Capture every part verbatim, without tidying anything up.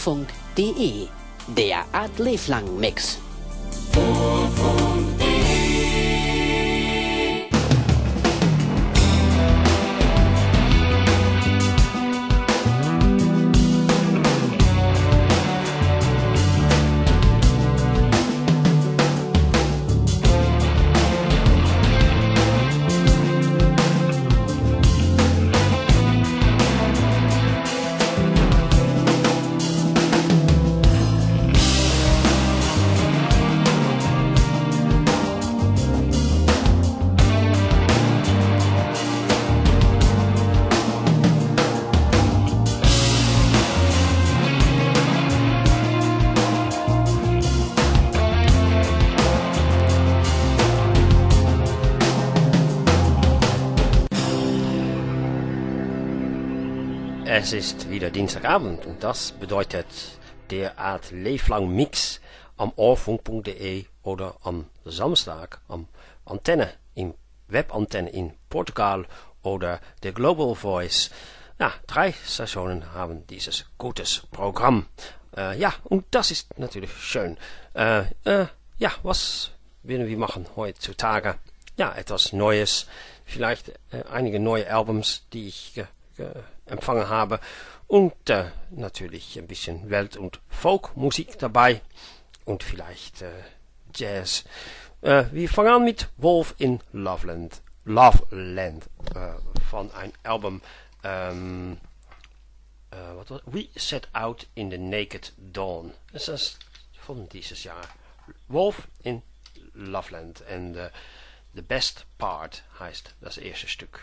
Urfunk punkt de, der Art Leblang Mix. Es ist wieder Dienstagabend und das bedeutet der Art Leblang Mix am Urfunk punkt de oder am Samstag am Antenne, im Webantenne in Portugal oder der Global Voice. Ja, drei Stationen haben dieses gutes Programm. Äh, ja, und das ist natürlich schön. Äh, äh, ja, was werden wir machen heutzutage? Ja, etwas Neues, vielleicht äh, einige neue Albums, die ich ge ge empfangen habe und äh, natürlich ein bisschen Welt- und Folkmusik dabei und vielleicht äh, Jazz. Äh, wir fangen an mit Wolf in Loveland, Loveland äh, von einem Album ähm, äh, what was, We Set Out in the Naked Dawn. Das ist von dieses Jahr. Wolf in Loveland und uh, The Best Part heißt das erste Stück.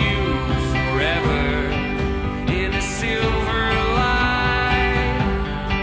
Forever in a silver light.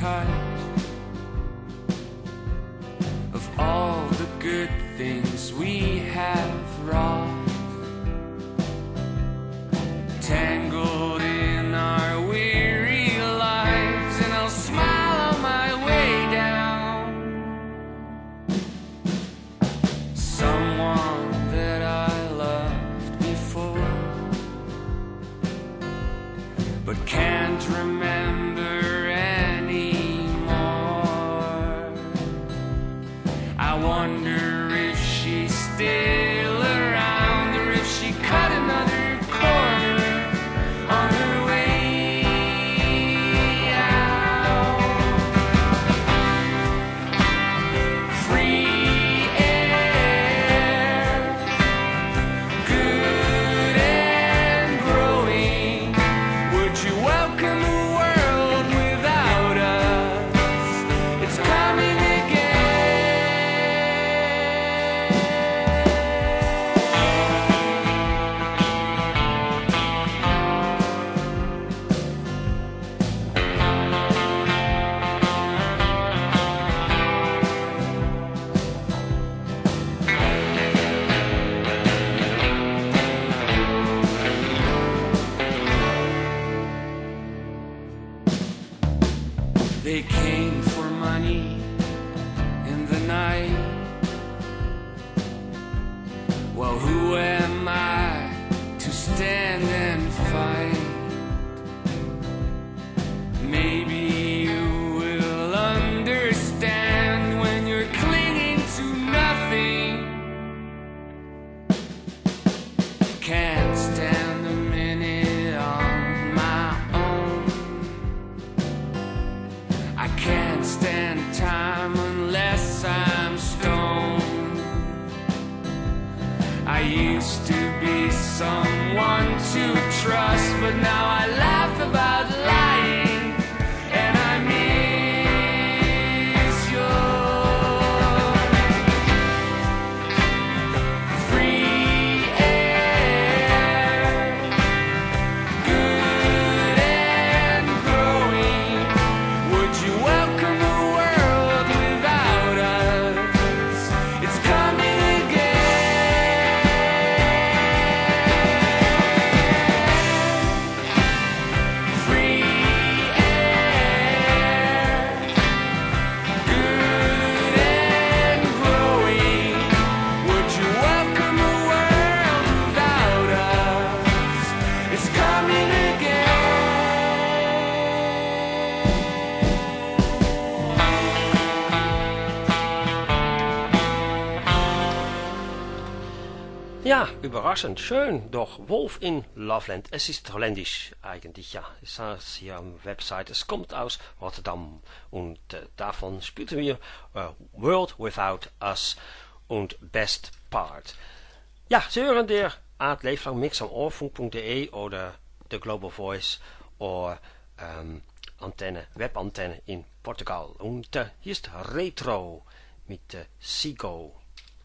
cut of all the good things we have wrought, tangled in our weary lives, and I'll smile on my way down. Someone that I loved before, but can't remember anymore. I wonder if she's still around, or if she cut another corner on her way out. Free air, good and growing. Would you welcome the world without us? It's coming again. They came for money in the night. Well, who am I to stand and fight? Maybe you will understand when you're clinging to nothing. Can't stand a minute on my own. I can't stand time unless I'm stoned. I used to be someone to trust, but now I laugh about lying, and I miss your free air, good and growing. Would you welcome the world without us? It's coming again. Free air, good and growing. Would you welcome the world without us? It's coming again. Ja, überraschend, schön, doch Wolf in Loveland. Es ist holländisch eigentlich, ja. Es heißt hier am Website, es kommt aus Rotterdam und äh, davon spielten wir äh, World Without Us und Best Part. Ja, Sie hören der Art Leeflang Mix am ohrfunk.de oder der Global Voice oder ähm, Antenne, Webantenne in Portugal. Und äh, hier ist Retro mit äh, Seago.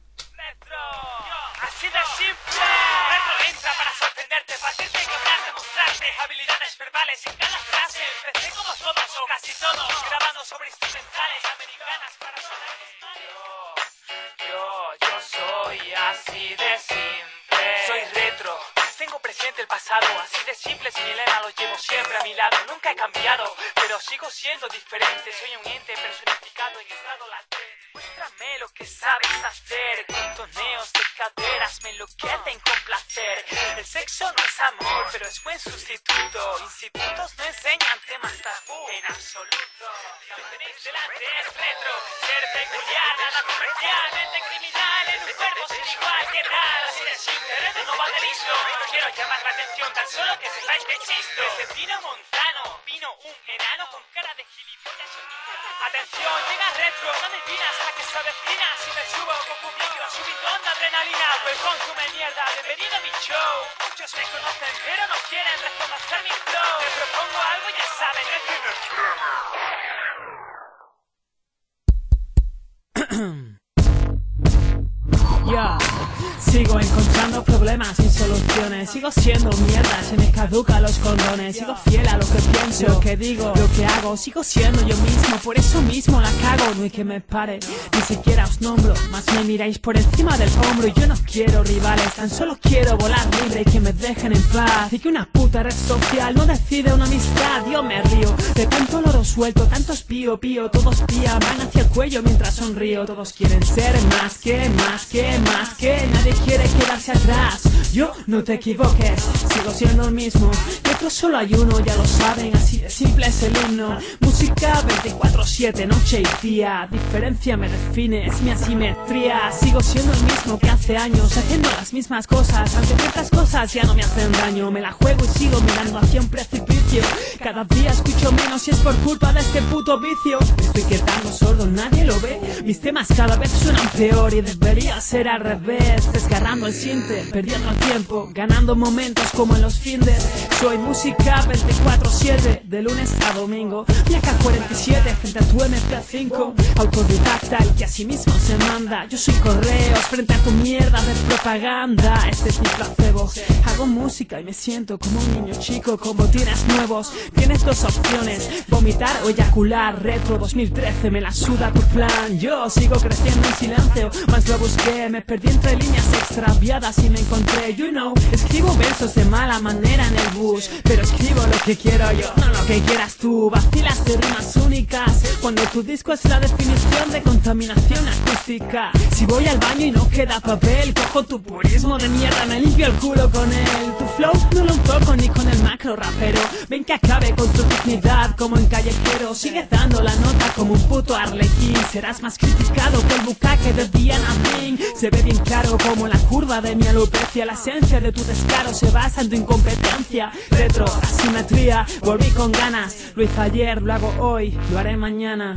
Así de simple. Retro entra para sorprenderte, partirte y quebrar, demostrarte habilidades verbales en cada frase. Empecé como todos o casi todos, grabando sobre instrumentales americanas para sonar Yo, yo, yo soy así de simple. Soy retro. Tengo presente el pasado, así de simple, sin hilera lo llevo siempre a mi lado. Nunca he cambiado, pero sigo siendo diferente. Soy un ente personificado en estado latente. Muéstrame lo que sabes hacer. Contoneos de caderas me enloquecen con placer. El sexo no es amor, pero es buen sustituto. Institutos no enseñan temas tabú en absoluto. Lo que tenéis delante es retro. Ser peculiar, nada comercial, mente criminal en un cuerpo sin igual. ¿Qué tal? Así de simple, retro no va de listo. No quiero llamar la atención, tan solo que sepáis que existo. Desde Pino Montano vino un enano con cara de gilipollas. Atención, llega retro, no adivinas a que se avecina. Si me subo con un micro, subidón de adrenalina. Pues consume mierda, bienvenido a mi show. Muchos me conocen, pero no quieren reconocer mi flow. Te propongo algo y ya saben, retro no es broma. Yeah. Sigo encontrando problemas sin soluciones. Sigo siendo mierda, se me caducan los condones. Sigo fiel a lo que pienso, lo que digo, lo que hago. Sigo siendo yo mismo, por eso mismo la cago. No hay que me pare, ni siquiera os nombro. Más me miráis por encima del hombro. Y yo no quiero rivales, tan solo quiero volar libre y que me dejen en paz. Y que una puta red social no decide una amistad. Yo me río de tanto loro suelto, tantos pío pío. Todos pían, van hacia el cuello mientras sonrío. Todos quieren ser más que, más que, más que. Nadie quiere quedarse atrás. Yo, no te equivoques, sigo siendo el mismo. De otro solo hay uno, ya lo saben, así de simple es el himno. Música veinticuatro siete, noche y día. Diferencia me define, es mi asimetría. Sigo siendo el mismo que hace años, haciendo las mismas cosas, aunque ciertas cosas ya no me hacen daño. Me la juego y sigo mirando hacia un precipicio. Cada día escucho menos y es por culpa de este puto vicio. Me estoy quedando sordo, nadie lo ve. Mis temas cada vez suenan peor y debería ser al revés. Desgarrando el siente, perdiendo el tiempo, ganando momentos como en los findes. Soy música veinticuatro siete, de lunes a domingo. Mi A K cuarenta y siete frente a tu M P cinco. Autodidacta y que así mismo se manda. Yo soy correos frente a tu mierda de propaganda. Este es mi placebo. Hago música y me siento como un niño chico con botines nuevos. Tienes dos opciones, vomitar o eyacular. Retro dos mil trece, me la suda tu plan. Yo sigo creciendo en silencio, más lo busqué. Me perdí entre líneas extraviadas y me encontré, you know. Escribo versos de mala manera en el bus, pero escribo lo que quiero yo, no lo que quieras tú. Vacilas de rimas únicas, cuando tu disco es la definición de contaminación acústica. Si voy al baño y no queda papel, cojo tu purismo de mierda, me limpio el culo con él. Tu flow no lo toco ni con el macro rapero. Ven que acabe con tu dignidad como en callejero. Sigue dando la nota como un puto arlequín. Serás más criticado que el bucaque de Diana Bing. Se ve bien claro como la curva de mi alopecia. La esencia de tu descaro se basa en tu incompetencia. Retro, asimetría, volví con ganas. Lo hice ayer, lo hago hoy, lo haré mañana.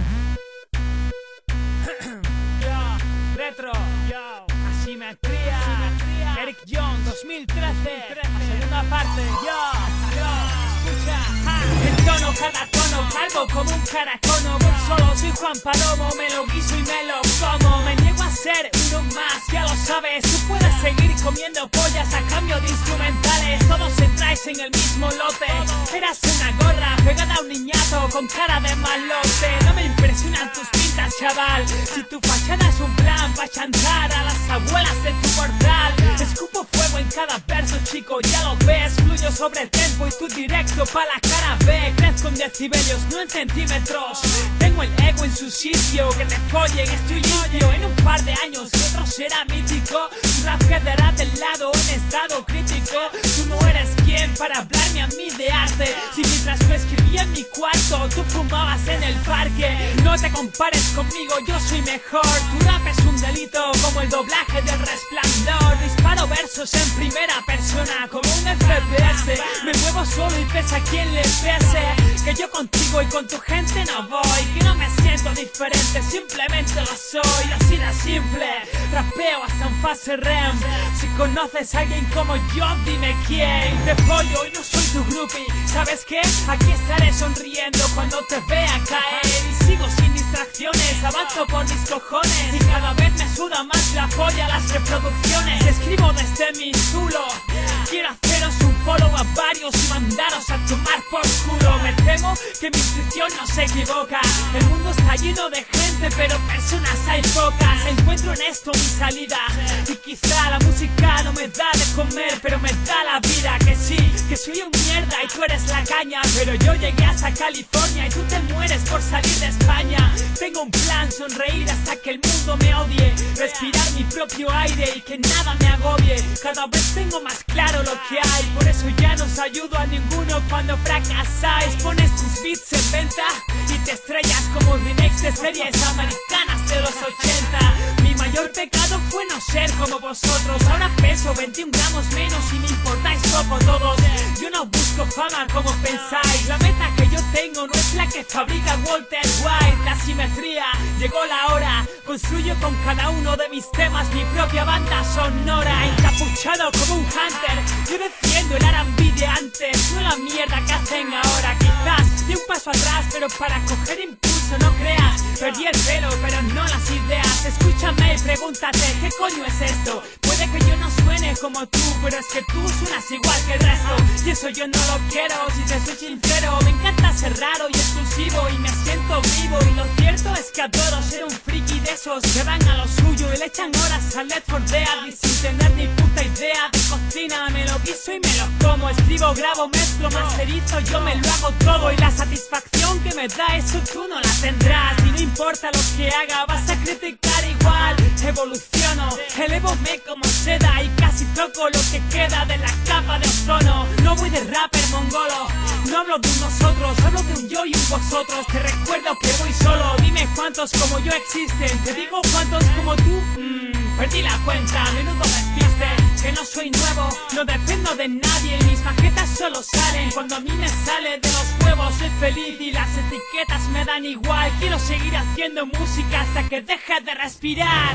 Yo, retro, yo, asimetría, asimetría. Eric Jones, dos mil trece, la segunda parte. Yo, yo, escucha, ja. El tono, cada tono, calvo como un caracono. Voy solo, soy Juan Palomo, me lo guiso y me lo como. Me niego a ser uno más, ya lo sabes. Tú puedes seguir comiendo pollas a cambio de instrumentales. Todos entráis en el mismo lote. Eras una gorra pegada a un niñato con cara de malote. No me impresionan tus pintas, chaval. Si tu fachada es un plan pa' chantar a las abuelas de tu portal. Escupo fuego en cada verso, chico, ya lo ves. Fluyo sobre el tempo y tú directo pa' la cara B. Crezco en decibelios, no en centímetros. Tengo el ego en su sitio, que te follen, estoy limpio. En un par de años otro será mítico. Tu rap quedará del lado en estado crítico. Tú no eres quien para hablarme a mí de arte. Si mientras lo escribía en mi cuarto tú fumabas en el parque. No te compares conmigo, yo soy mejor. Tu rap es un delito como el doblaje del Resplandor. Disparo versos en primera persona como un F P S. Me muevo solo y pese a quien le pese. Que yo contigo y con tu gente no voy. Que no me siento diferente, simplemente lo soy. Así de simple, rapeo hasta en fase R E M. Si conoces a alguien como yo, dime quién. Te pollo y no soy tu groupie. ¿Sabes qué? Aquí estaré sonriendo cuando te vea caer. Y sigo sin distracciones, avanzo por mis cojones. Y cada vez me suda más la polla las reproducciones. Escribo desde mi zulo. Quiero haceros un follow a varios y mandaros a tomar por culo. Me temo que mi intuición no se equivoca. El mundo está lleno de gente, pero personas hay pocas. Encuentro en esto mi salida. Y quizá la música no me da de comer, pero me da la vida. Que sí, que soy un mierda y tú eres la caña. Pero yo llegué hasta California y tú te mueres por salir de España. Tengo un plan, sonreír hasta que el mundo me odie. Respirar mi propio aire y que nada me agobie. Cada vez tengo más claro lo que hay. Por eso ya no os ayudo a ninguno cuando fracasáis. Pones tus beats en venta y te estrellas como remakes de series americanas de los ochenta. Mi mayor pecado fue no ser como vosotros. Ahora peso veintiún gramos menos y me importáis poco todos. Yo no busco fama como pensáis. La meta que yo tengo no es la que fabrica Walter White. La simetría, llegó la hora. Construyo con cada uno de mis temas mi propia banda sonora. Encapuchado como un hunter, yo defiendo el R and B de antes, no la mierda que hacen ahora. Quizás di un paso atrás, pero para coger impulso no creas. Perdí el pelo, pero no las ideas. Escúchame y pregúntate, ¿qué coño es esto? Puede que yo no suene como tú, pero es que tú suenas igual que el resto. Y eso yo no lo quiero, si te soy sincero. Me encanta ser raro y exclusivo y me siento vivo. Y lo cierto es que adoro ser un friki de esos que van a lo suyo y le echan horas al Left four Dead y sin tener ni puta idea de cocina. Me lo guiso y me lo como, escribo, grabo, mezclo, masterizo, yo me lo hago todo. Y la satisfacción que me da eso tú no la tendrás. Y no importa lo que haga, vas a criticar igual. Evoluciono, elevóme como seda y casi toco lo que queda de la capa de ozono. No voy de rapper mongolo, no hablo de un nosotros, hablo de un yo y un vosotros. Te recuerdo que voy solo, dime cuántos como yo existen. Te digo cuántos como tú, mmm, perdí la cuenta, menudo despiste. Que no soy nuevo, no dependo de nadie. Mis maquetas solo salen cuando a mí me sale de los huevos. Soy feliz y las etiquetas me dan igual. Quiero seguir haciendo música hasta que deje de respirar.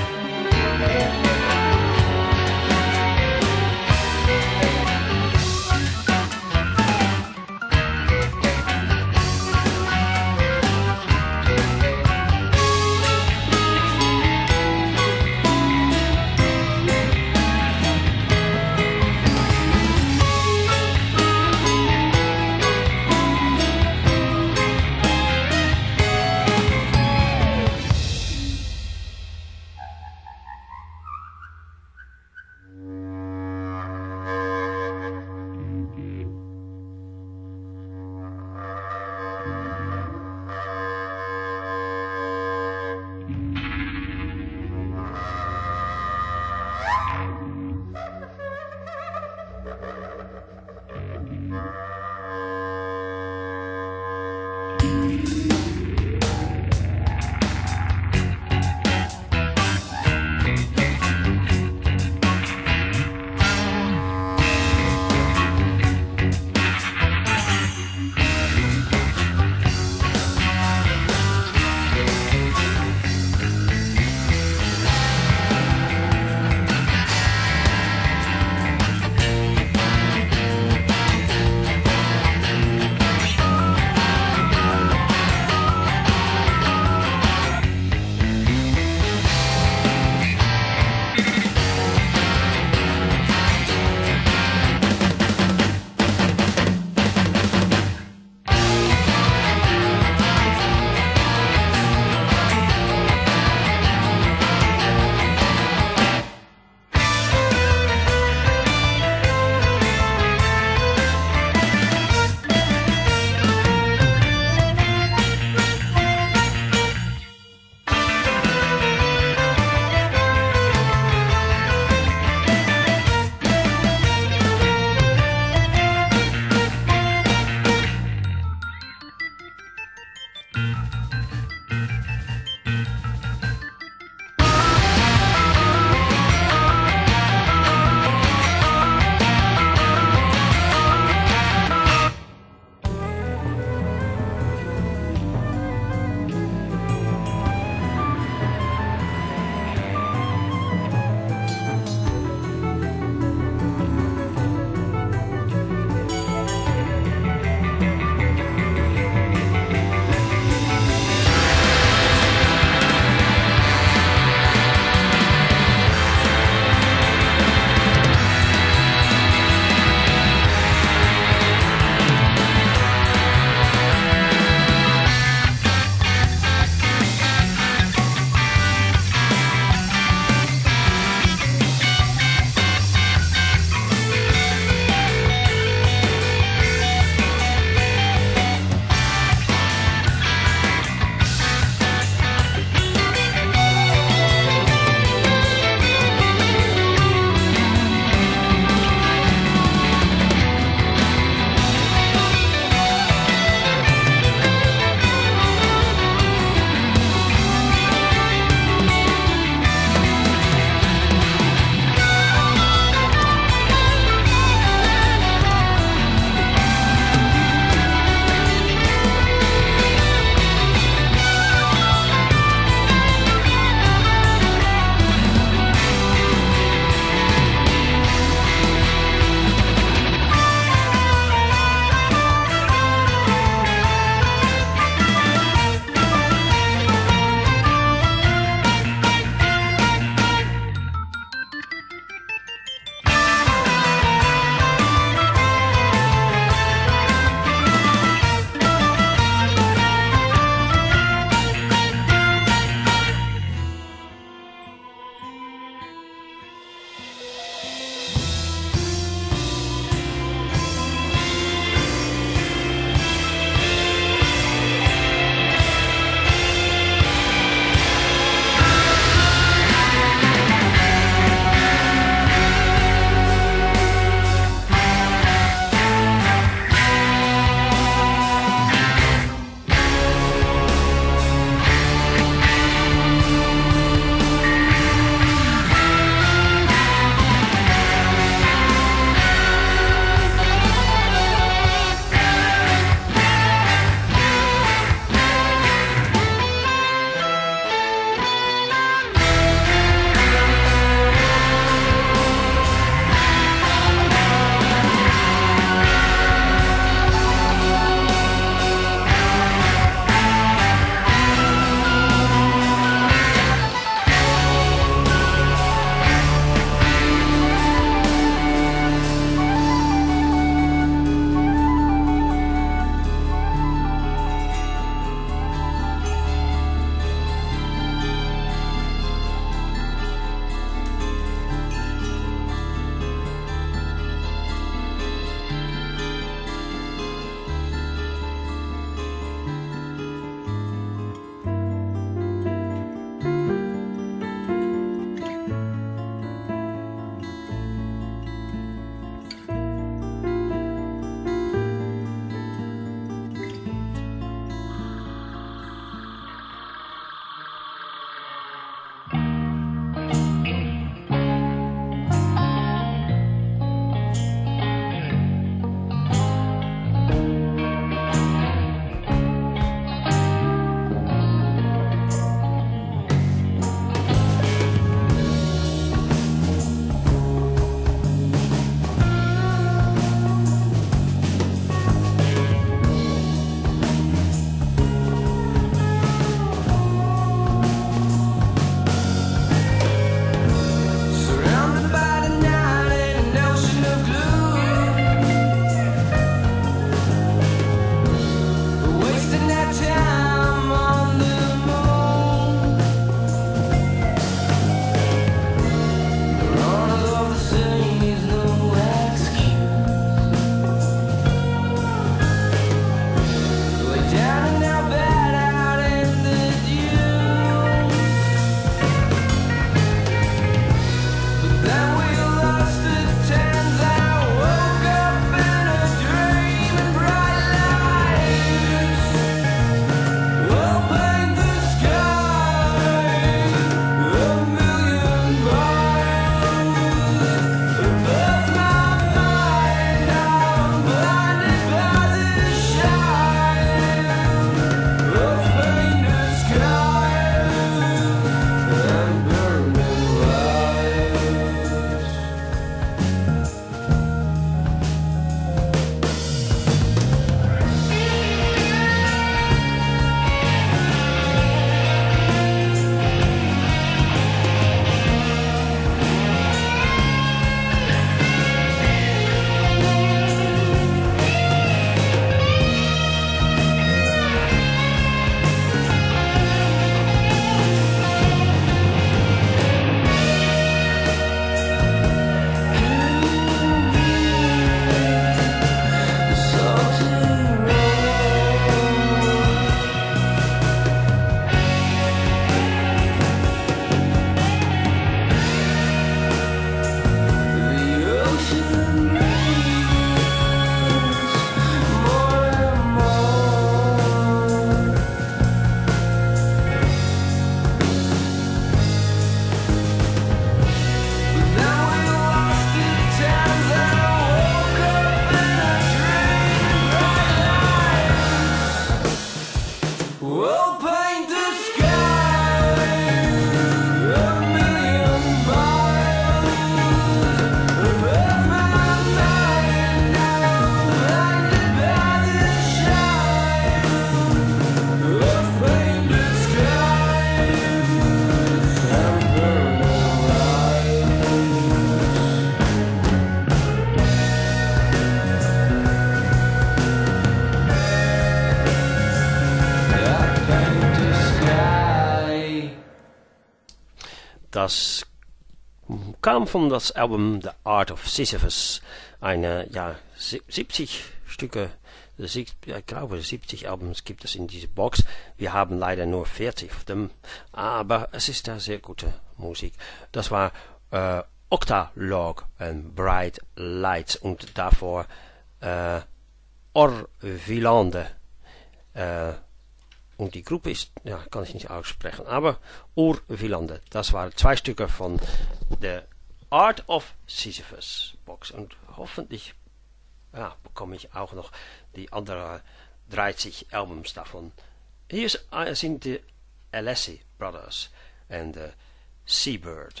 das kam von das Album The Art of Sisyphus. Eine, ja, siebzig Stücke, ich glaube siebzig Albums gibt es in dieser Box. Wir haben leider nur vierzig von dem, aber es ist da sehr gute Musik. Das war äh, Octalog and Bright Lights und davor äh, Orvilande. Äh, und die Gruppe ist, ja, kann ich nicht aussprechen, aber Orvilande. Das waren zwei Stücke von The Art of Sisyphus Box und hoffentlich ja, bekomme ich auch noch die anderen dreißig Albums davon. Hier ist, äh, sind die Alessi Brothers und uh, Seabird.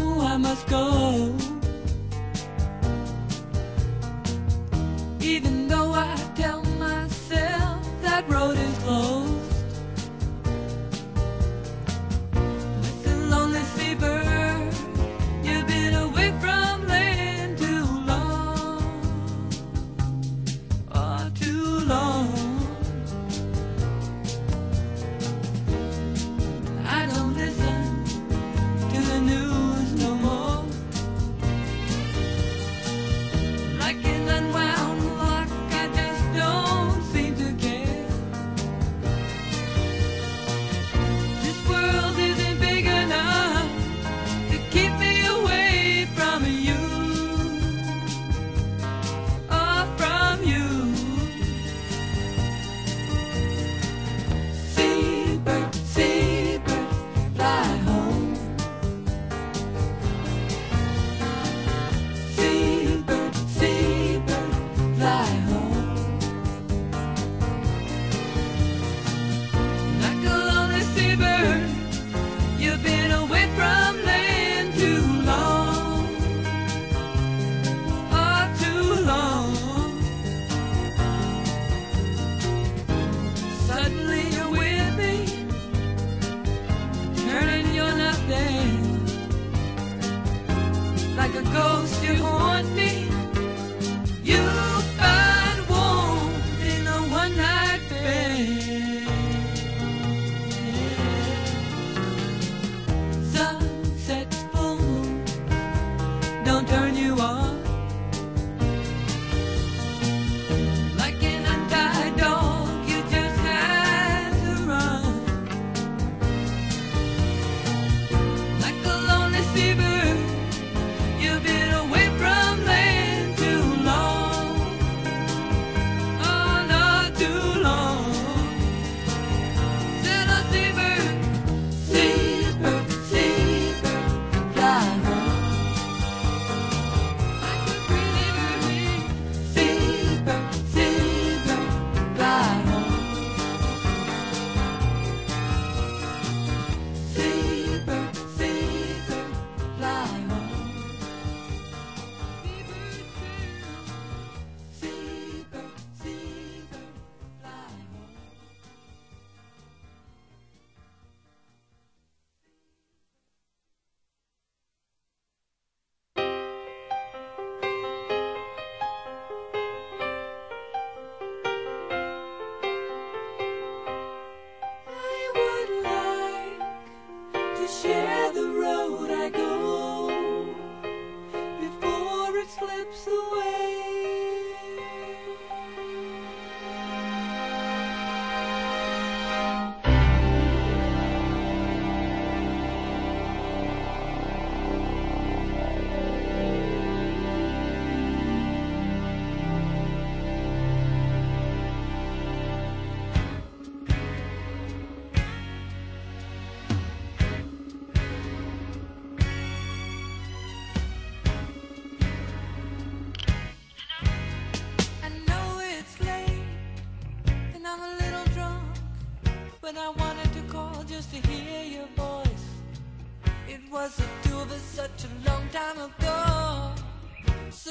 Even though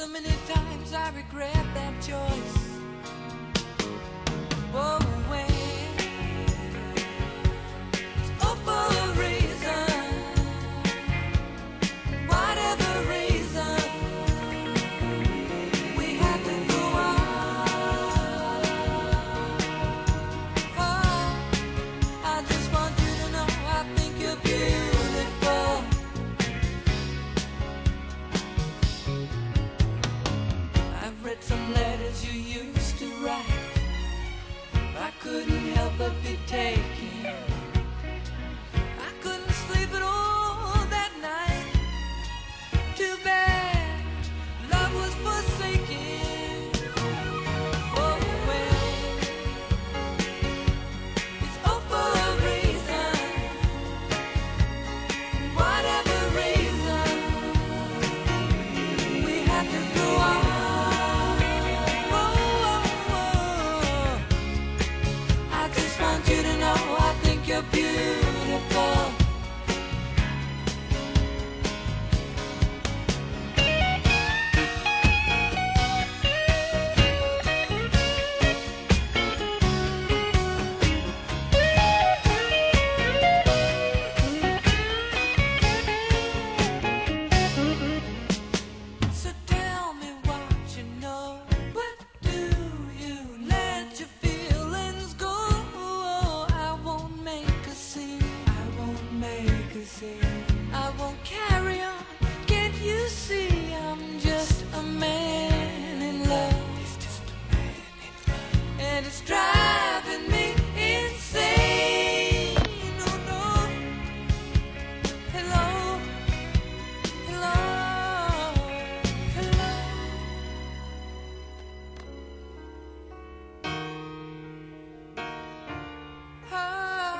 So many times I regret that choice. Oh, when it's all for a reason, whatever reason, we have to go on. Oh, I just want you to know I think you're beautiful. I've read some letters you used to write. I couldn't help but be taken. I couldn't sleep at all that night. Too bad love was forsaken. Oh well, it's all for a reason. Whatever reason, we have to go on. You to know I think you're beautiful. So tell me what you know. What do you let your feelings go? I won't carry on. Can't you see I'm just a man in love? He's just a man in love, and it's driving me insane. Oh no. Hello, hello, hello. Ah.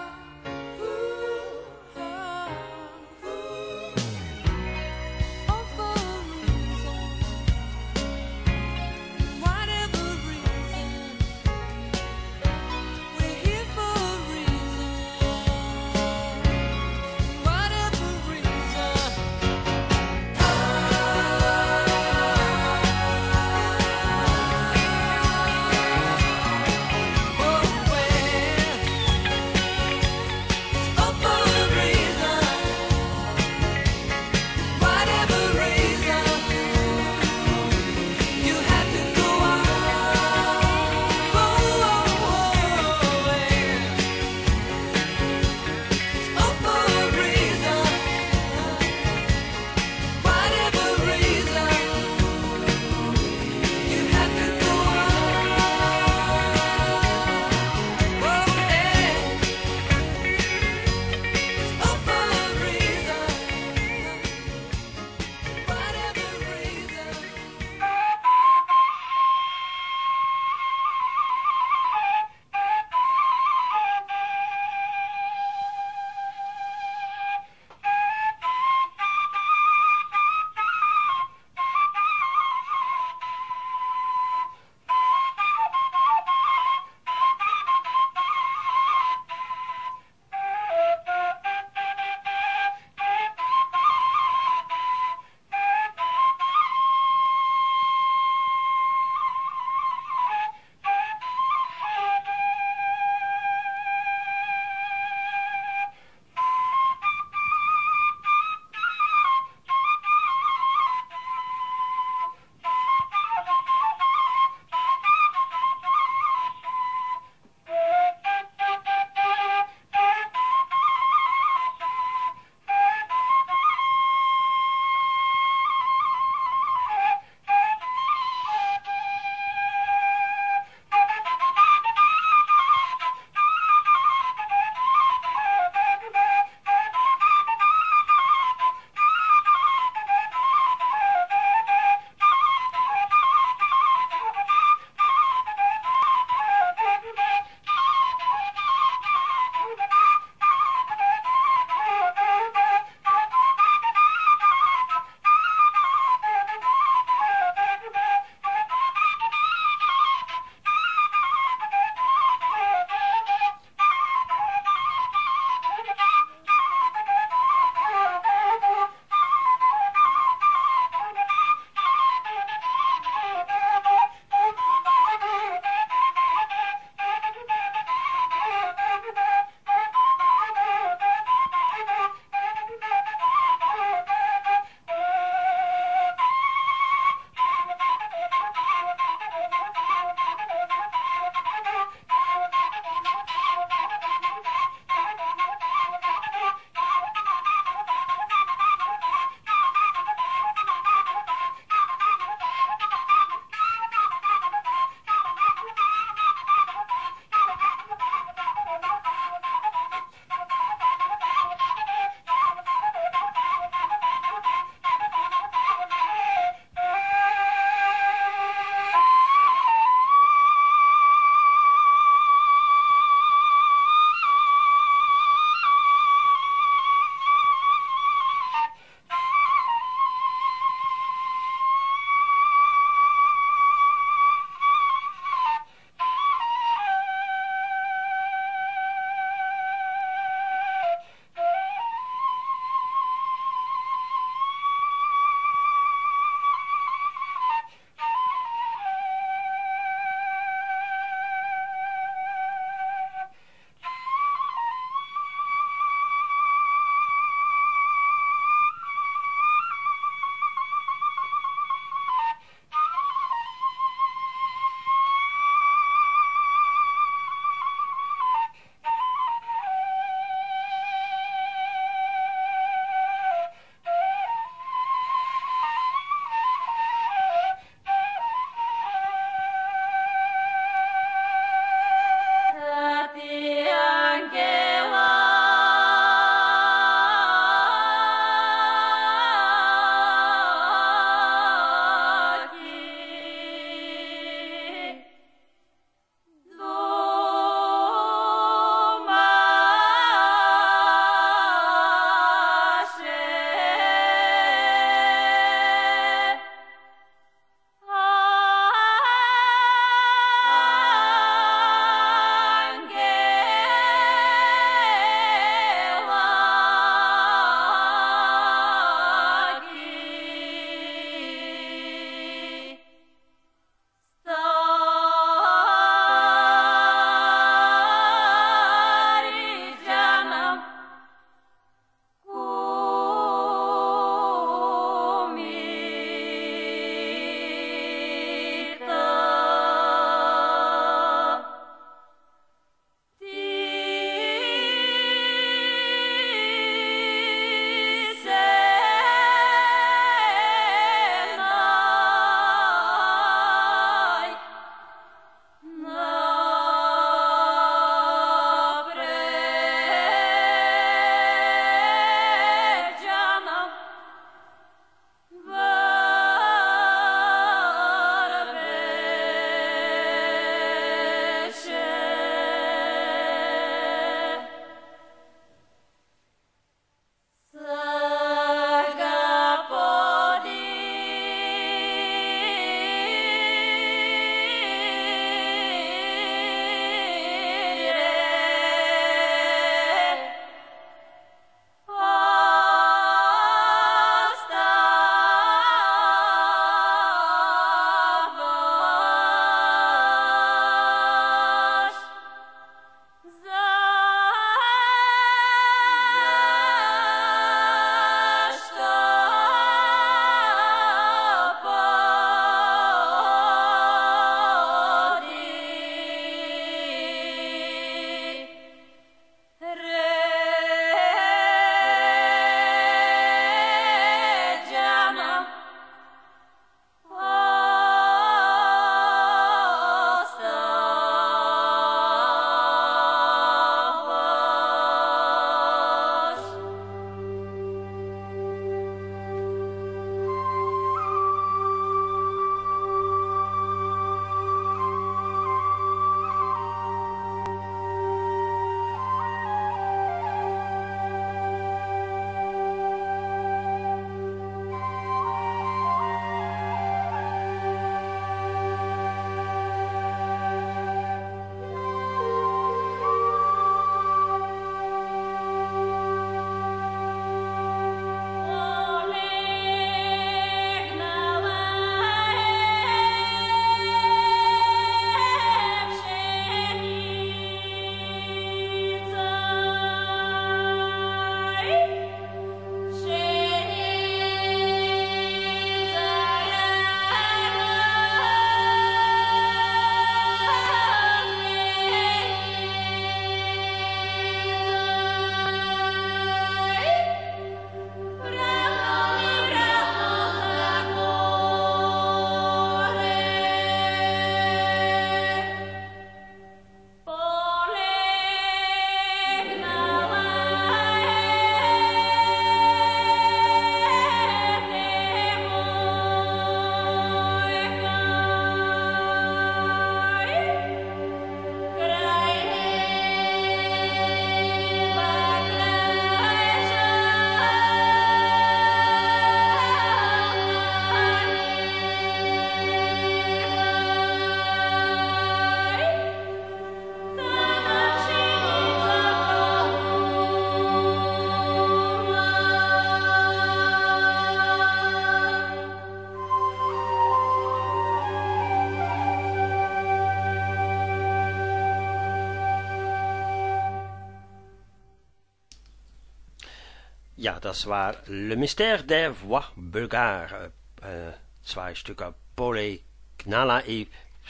ja, das war Le Mystère der Voix Bulgare. Äh, zwei Stücke Pole Gnala e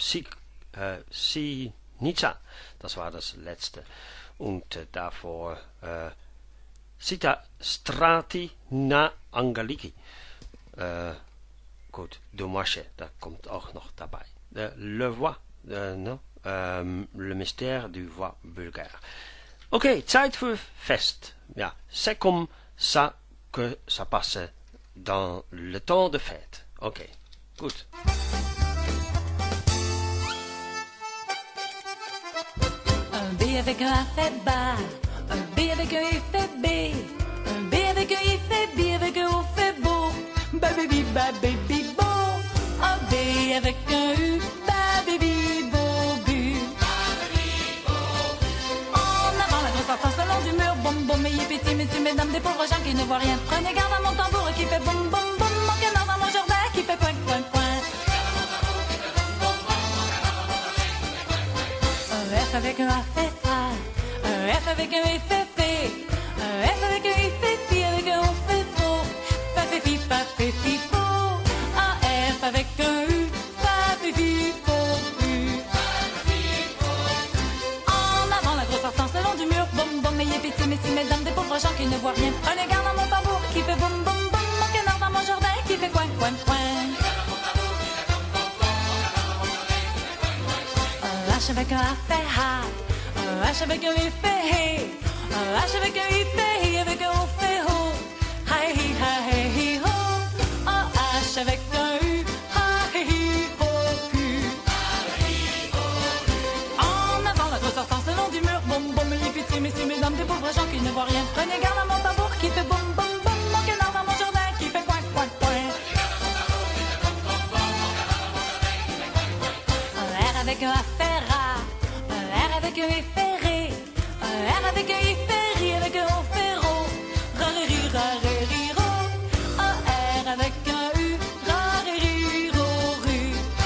Sinica. Das war das letzte. Und äh, davor äh, Sita Strati na Angeliki. Äh, gut, Dommage, da kommt auch noch dabei. Äh, Le Voix, äh, no? ähm, Le Mystère du Voix Bulgare. Okay, Zeit für Fest. Ja, c'est comme ça que ça passe dans le temps de fête. Okay, gut. Un B avec un A fait bas, un B avec un I fait B, un B avec un I fait B avec un O fait beau, ba baby ba baby beau, un B avec un U, ba baby beau bu. En avant la grosse enfance le long du mur, boum boum, ayez pitié messieurs mesdames des pauvres gens qui ne voient rien, prenez garde à mon tambour qui fait boum boum boum, mon canard dans mon jardin qui fait coin coin coin. Un F avec un A fait A, un F avec un I fait F, un F avec un I fait F avec un O fait faux, fa fait fi, fa fait fi faux, un F avec un U, fa fait fi faux U. En avant la grosse hortense le long du mur, boum boum, ayez pitié messieurs mesdames des pauvres gens qui ne voient rien, prenez garde à mon tambour qui fait boum boum boum, mon canard dans mon jardin qui fait coin coin coin. Un H avec un A fait ha, un H avec un I fait hé, un H avec un I fait hi avec un O fait ho, ha hi ha hi hi ho, un H avec un U, ha hi hi ho hu. En avant la grosse hortense le long du mur, boum boum, ayez pitié messieurs mesdames des pauvres gens qui ne voient rien, prenez garde à mon tambour qui fait boum boum boum, mon canard dans mon jardin qui fait coin coin coin. Un R avec un A fait ra, un R avec un I fait ré, un R avec un I fait ri avec un O fait ro, rareri rareri ro, un R avec un U, rareri ro ru.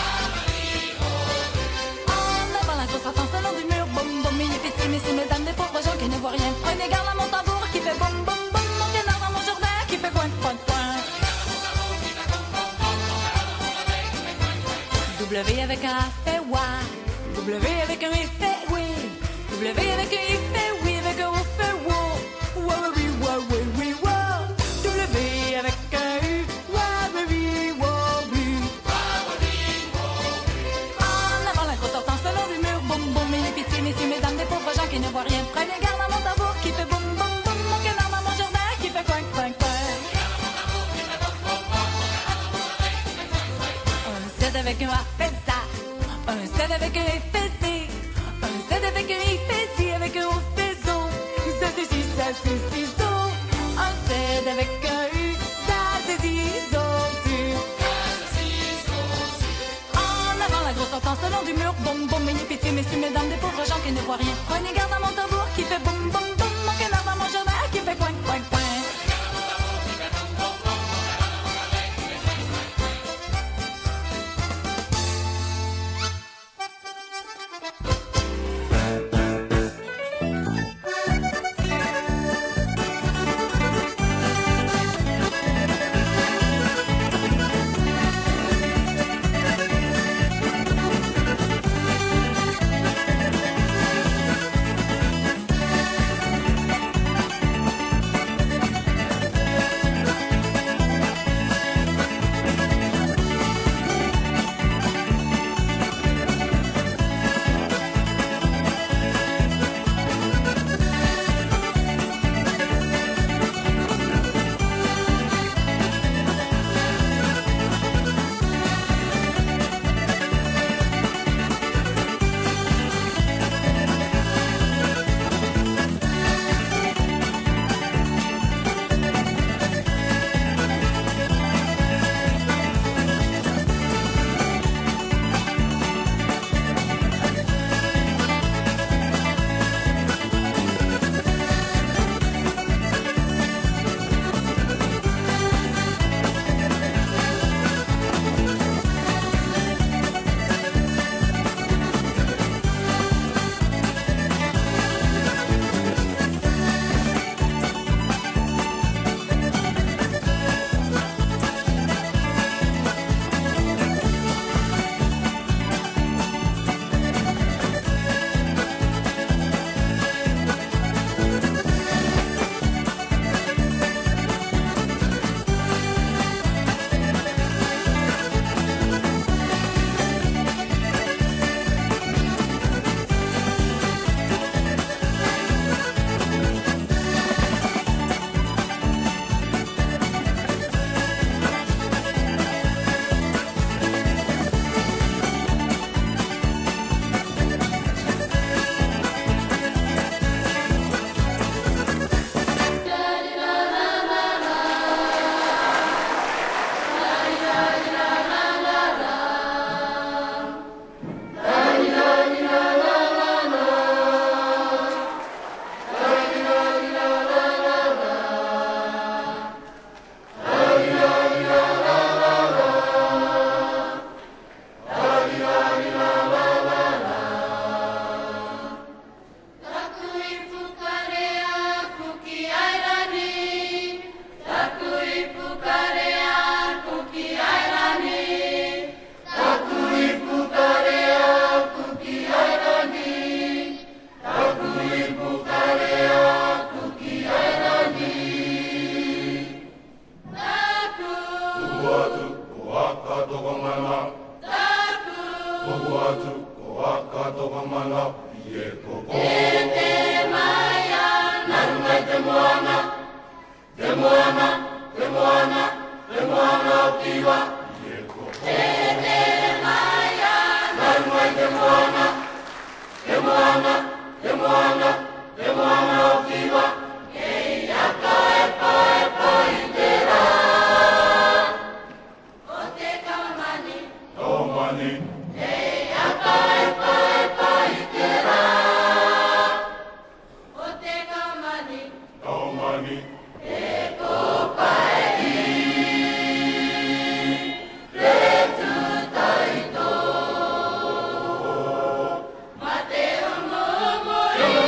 En avant la grosse hortense le long du mur, boum boum, ayez pitié messieurs mesdames des pauvres gens qui ne voient rien, prenez garde à mon tambour qui fait boum boum boum, mon canard dans mon jardin qui fait coin coin coin. W avec un A fait wa, W avec un I fait oui, W avec un I fait oui avec un O fait wo, wa wa oui wa oui oui wa, W avec un U, wa wa oui wa oui. En avant la grosse hortense le long du mur, boum boum, ayez pitié messieurs mesdames des pauvres gens qui ne voient rien, prenez garde à mon tambour qui fait boum boum boum, mon canard dans mon jardin qui fait coin coin coin. Un Z avec un A fait ça, un Z avec un I fait C, un Z avec un I fait si avec un O fait zo, ça c'est si, ça c'est si zo, un Z avec un U, ça c'est si zo su. En avant la grosse hortense le long du mur, boum boum, ayez pitié messieurs mesdames des pauvres gens qui ne voient rien, prenez garde à mon tambour qui fait boum boum boum, mon canard dans mon jardin qui fait coin coin coin. Yo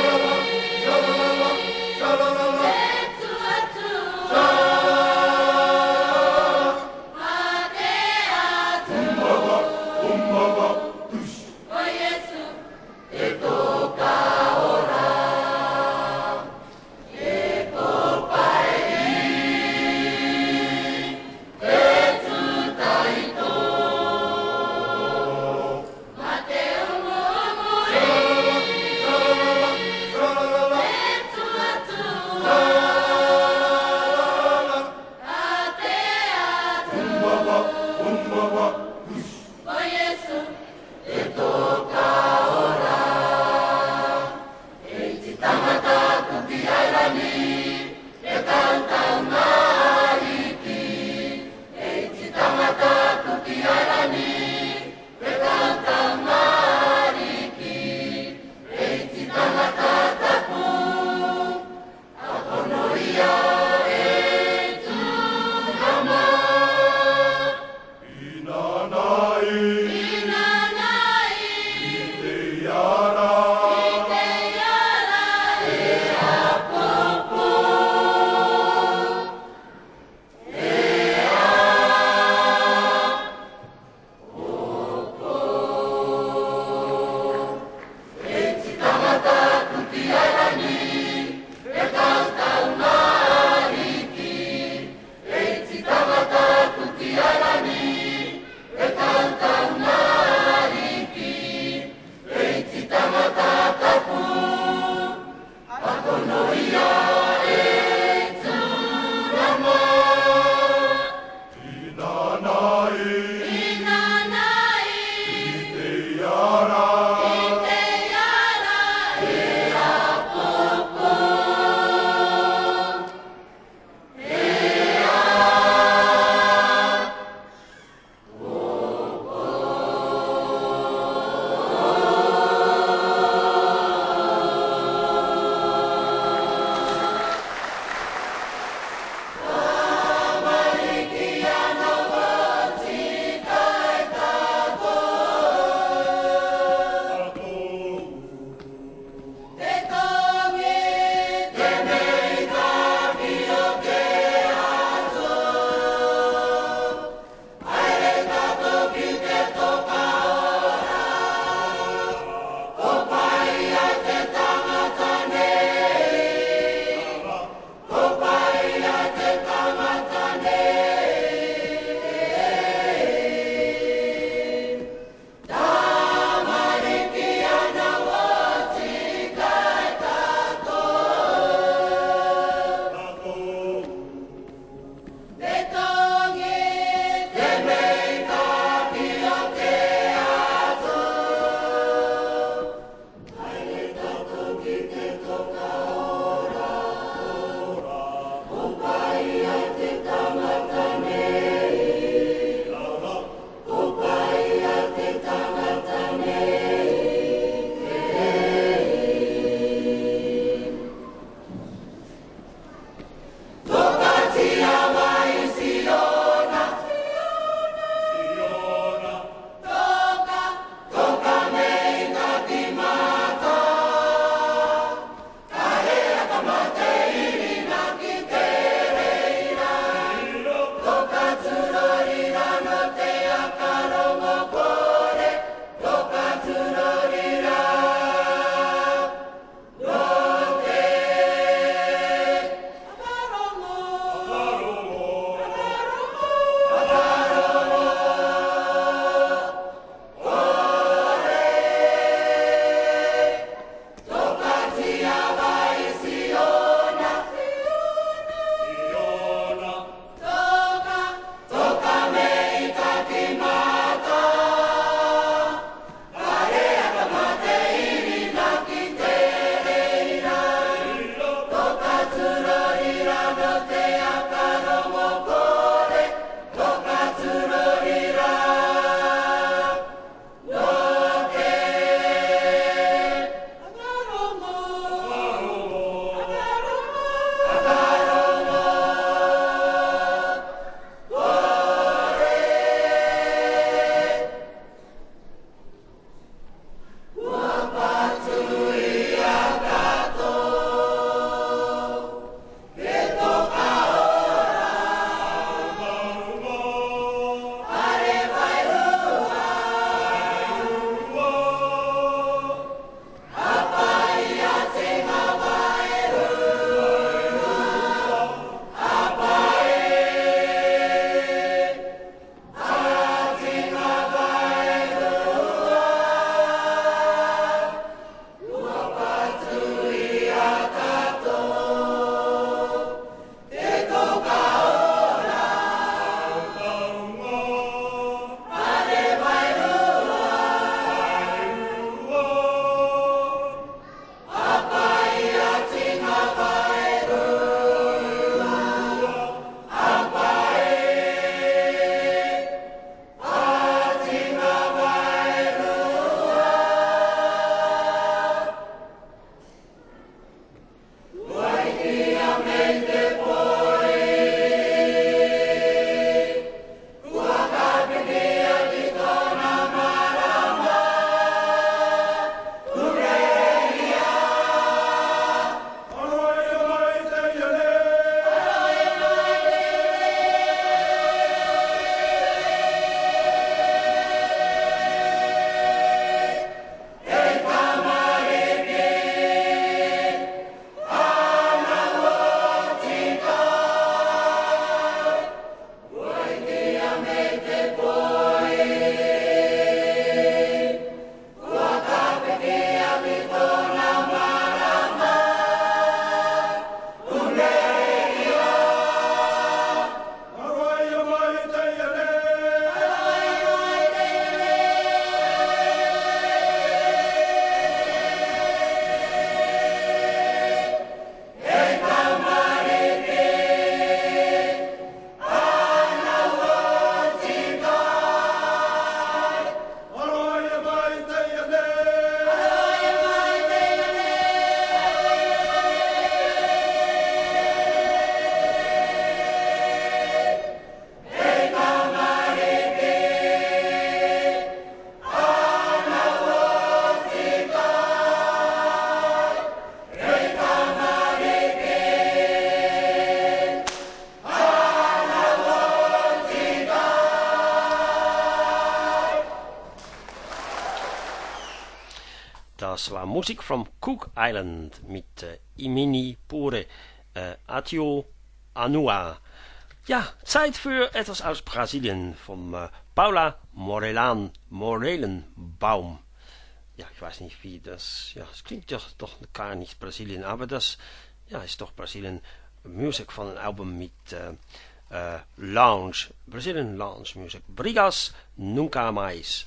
war Musik from Cook Island mit äh, Imini Pure äh, Atio Anua. Ja, Zeit für etwas aus Brasilien von äh, Paula Morelan, Morelenbaum. Ja, ich weiß nicht wie das, ja, es klingt doch, doch gar nicht Brasilien, aber das, ja, ist doch Brasilien Music von einem Album mit äh, äh, Lounge, Brazilian Lounge Music. Brigas Nunca Mais.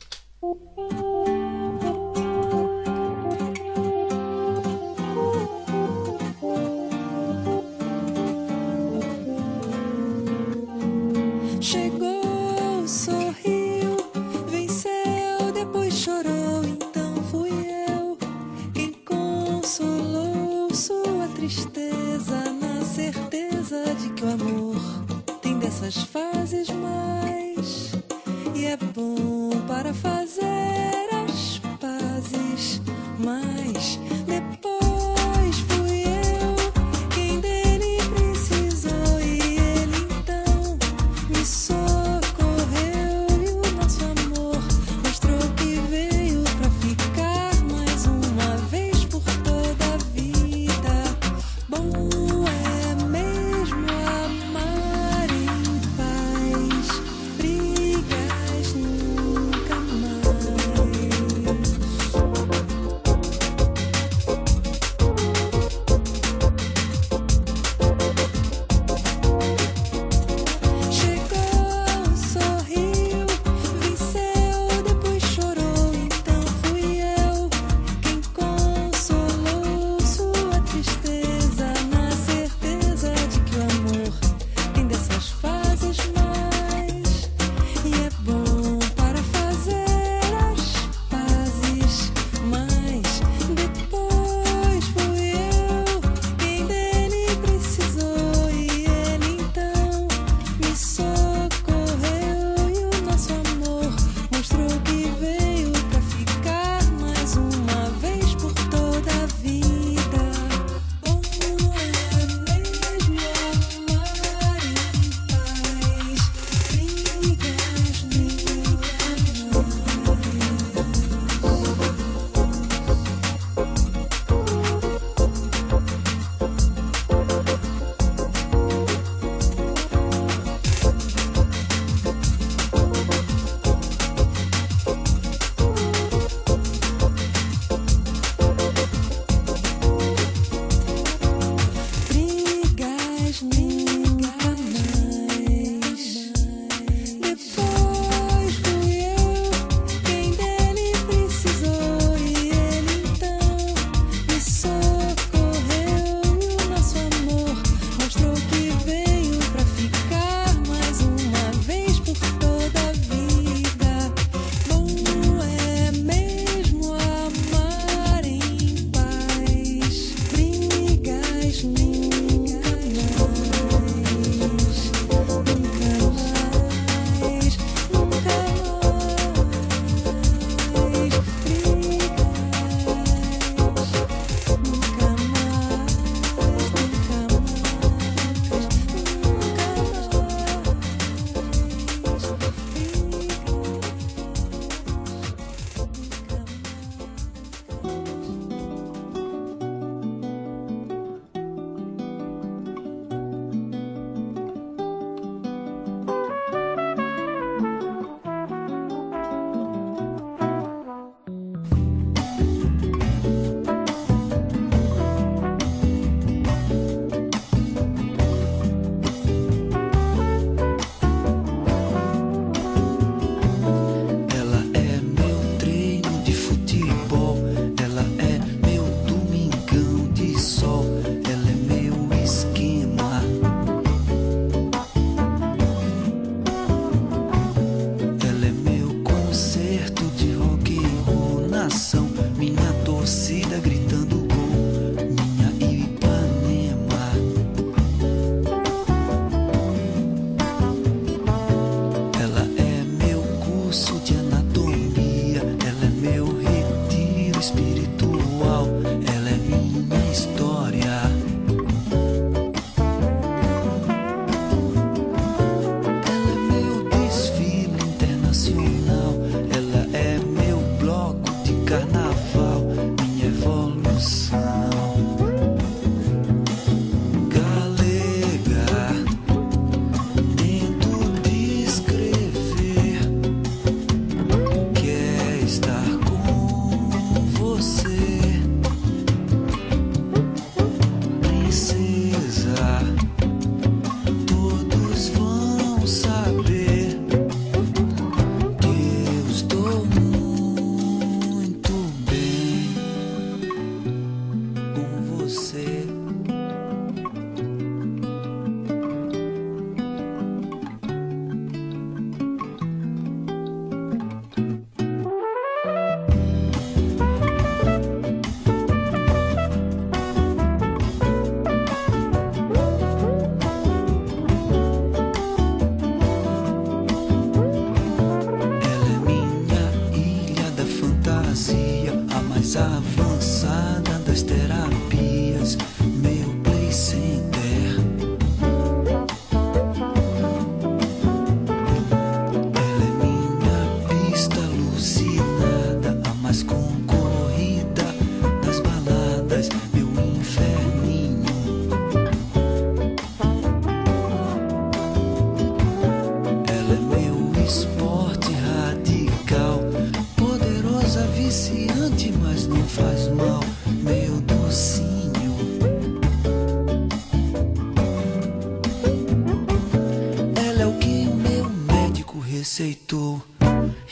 Chegou, sorriu, venceu, depois chorou. Então fui eu quem consolou sua tristeza, na certeza de que o amor tem dessas fases mais, e é bom para fazer as pazes. Mas depois fui eu quem dele precisou, e ele então me socorreu, e o nosso amor mostrou que veio pra ficar mais uma vez por toda a vida. Bom é mesmo amar em paz, brigas nunca mais.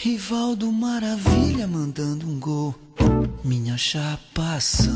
Rivaldo Maravilha mandando um gol, minha chapação.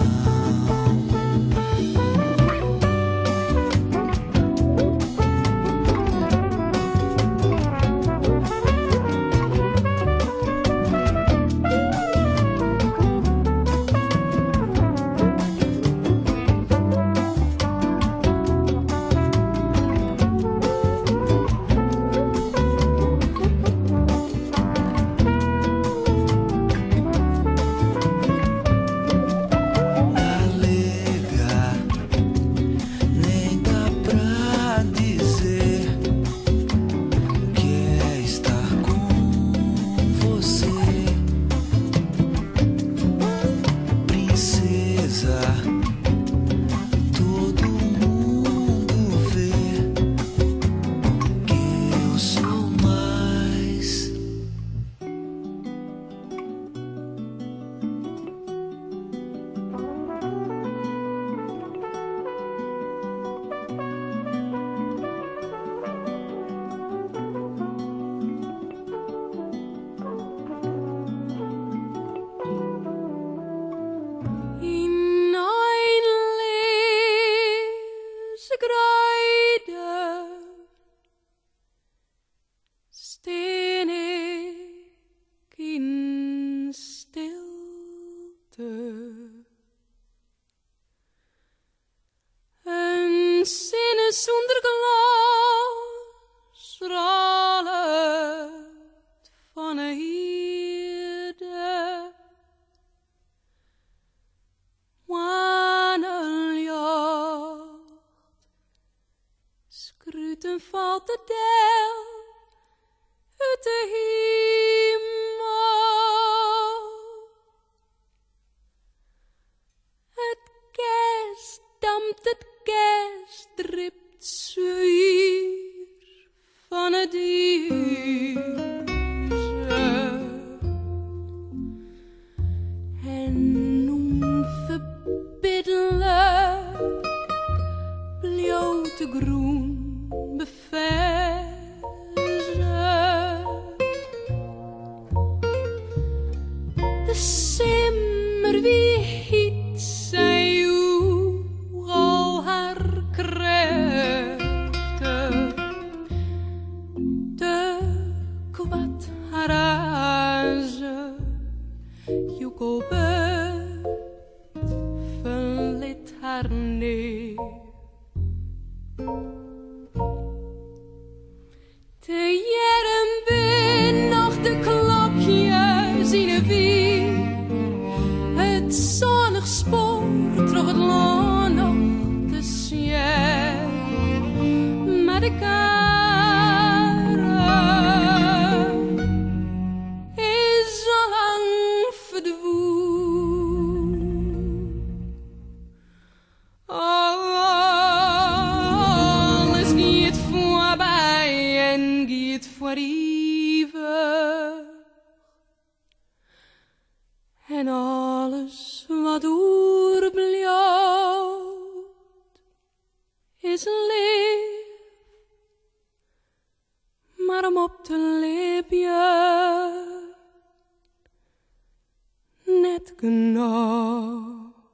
En alles wat oorblijft is leef, maar om op te leven net genoeg.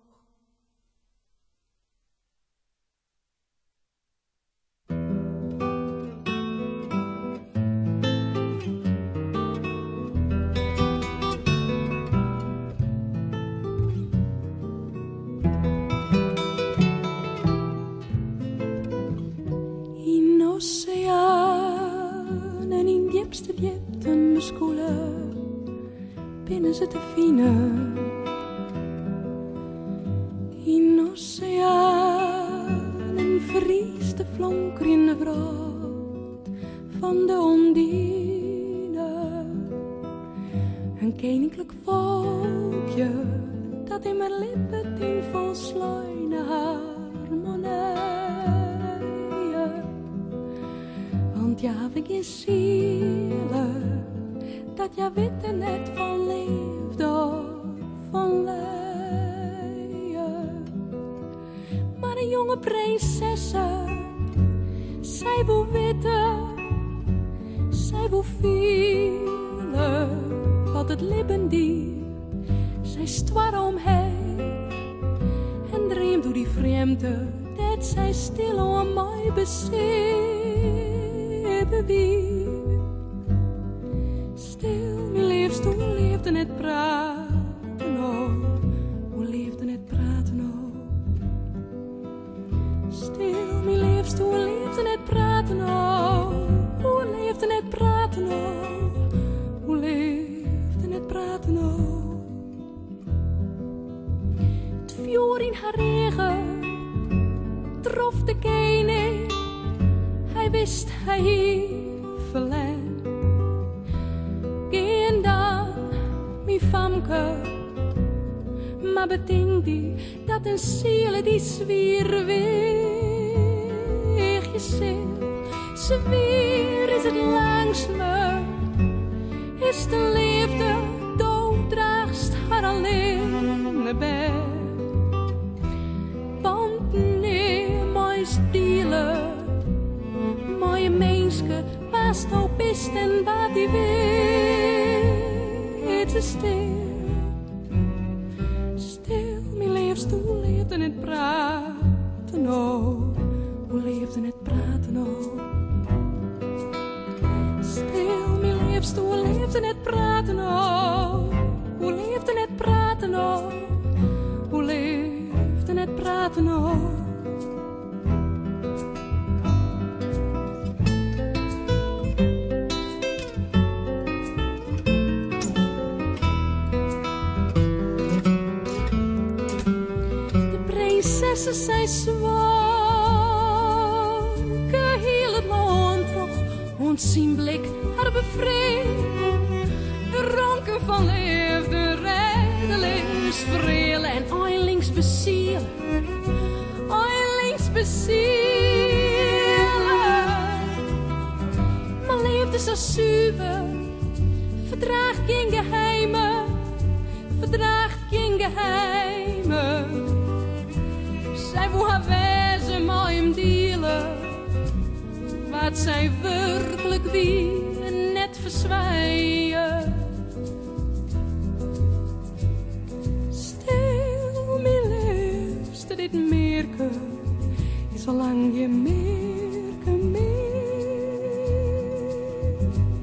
Oceaan en in diepste diepte beskoelen binnen ze te fine. In oceaan en vries de flonker in de brood van de ondine. Een koninklijk volkje dat in mijn lippen tien vol sluine harmonie. Want ja, we geen zielen, dat ja witte net van leefde of van leien. Maar een jonge prinsesse, zij wil witte, zij wil vieren stielen wat het lippen die. Zij stwar omheen en dreamt door die vreemde dat zij stil om mij bezeven wie. Stil, mijn liefst, hoe leefde het praten oh, hoe leefde het praten oh. Stil, mijn liefst, hoe leefde het praten oh, hoe leefde het praten oh, hoe leefde het praten oh. Het vuur in haar regen trof de kene, hij wist hij hier verleden. Geen dan, mijn famke, maar bedenk die dat een ziel die zwier weg je zil. Zwier is het langs me, is de liefde dood draagst haar alleen naar bed. Want nee, mijn stielen, mooie menske, was nou best en wat die weet ze stil. Stil, mijn liefst, hoe leefde het praten oh, hoe leefde het praten oh. Stil, mijn liefst, hoe leefde het praten oh, hoe leefde het praten oh, hoe leefde het praten oh. Ze zijn zwaar, geheel het land toch, ontzien blik haar bevreemd. De ronken van liefde redelijk vreel en eilings beziel, eilings beziel. Maar liefde zo zuiver, verdraagt geen geheimen, verdraagt geen geheimen. Zij wil haar wezen maar hem delen, wat zij werkelijk wie net verzwijgen. Stil, mijn liefste, dit merken is al lang je merken meer.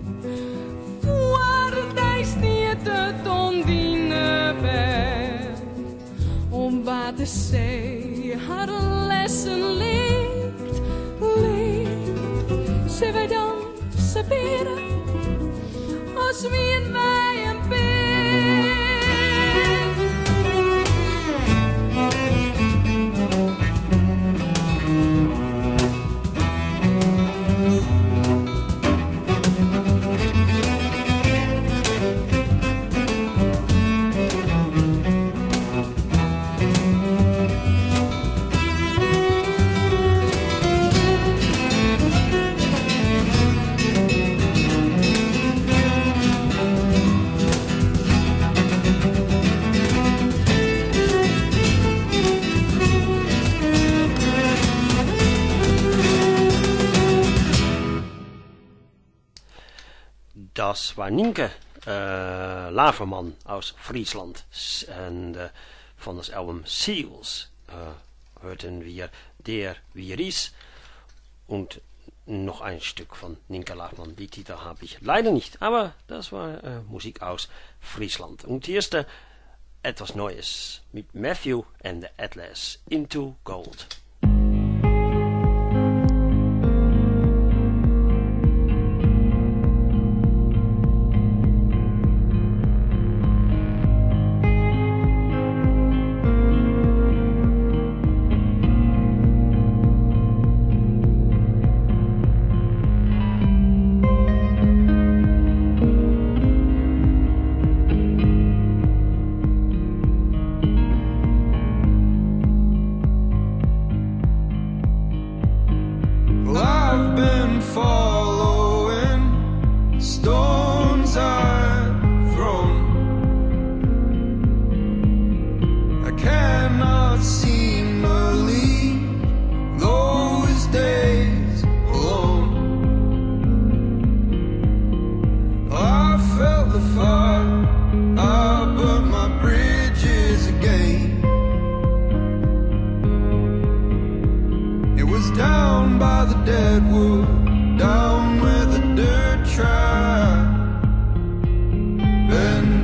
Voor hij stiert het ondiene bed, om wat te zeggen. Haar lessen leert, leert. Ze wij dan, ze beren, als wie en wij een Das war Nienke äh, Lavermann aus Friesland und äh, von das Album Seals äh, hörten wir Der Wir ist und noch ein Stück von Nienke Lavermann. Die Titel habe ich leider nicht, aber das war äh, Musik aus Friesland. Und hier ist äh, etwas Neues mit Matthew and the Atlas, Into Gold. down by the dead wood, down where the dirt track bends.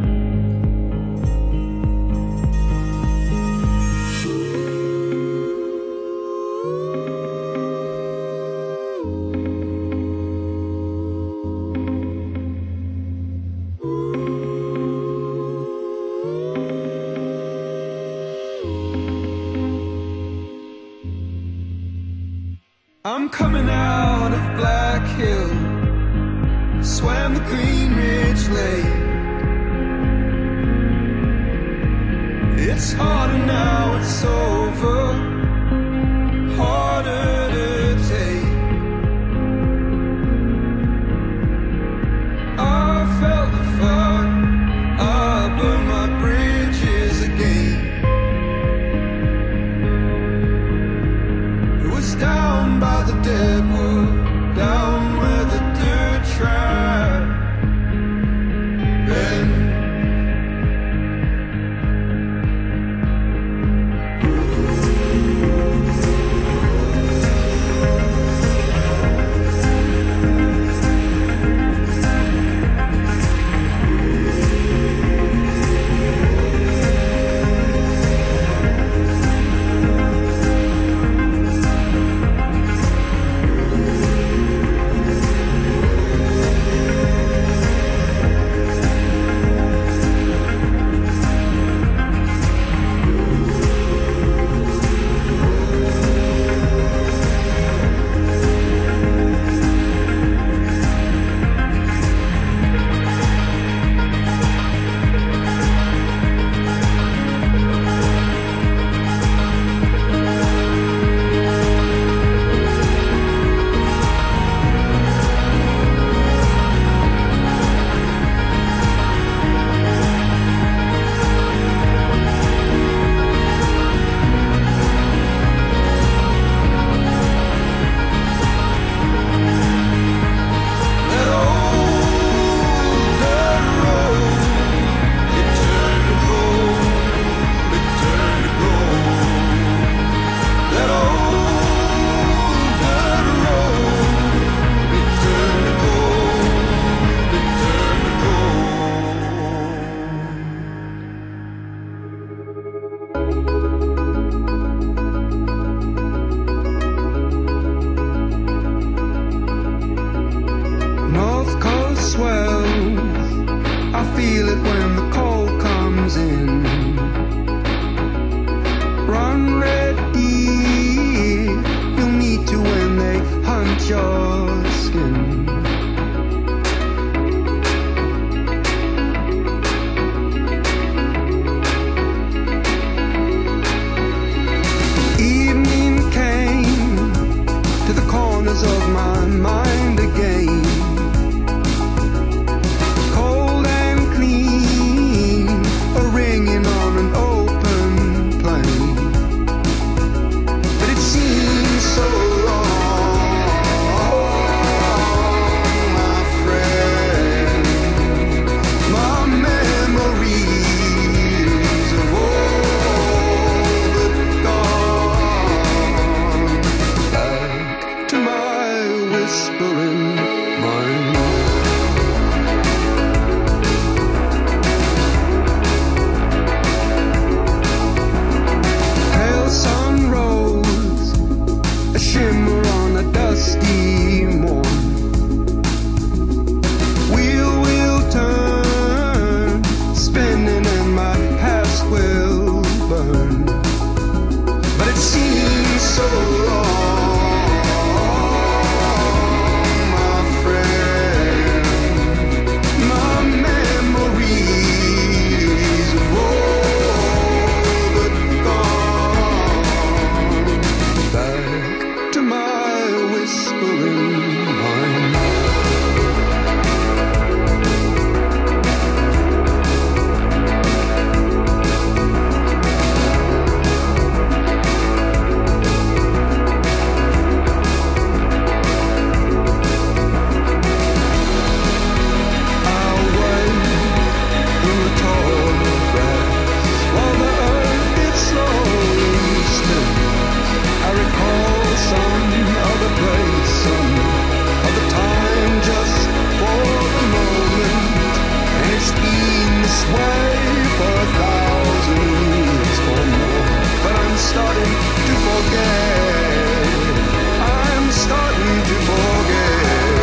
I'm coming out of Black Hill, swam the Green Ridge Lake. It's harder now, it's over, harder to take. I felt the fire, I burned my bridges again. It was down by the dead wood, down where the dirt track bends. starting to forget. I'm starting to forget.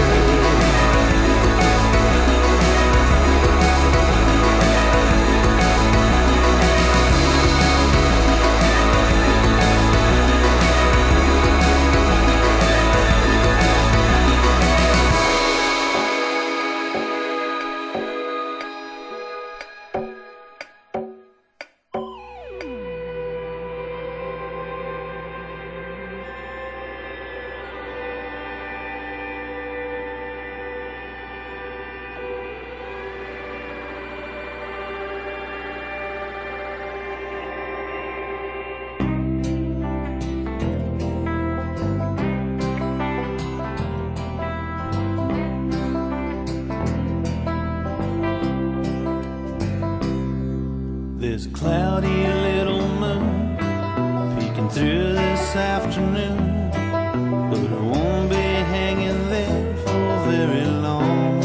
There's a cloudy little moon peeking through this afternoon, but it won't be hanging there for very long.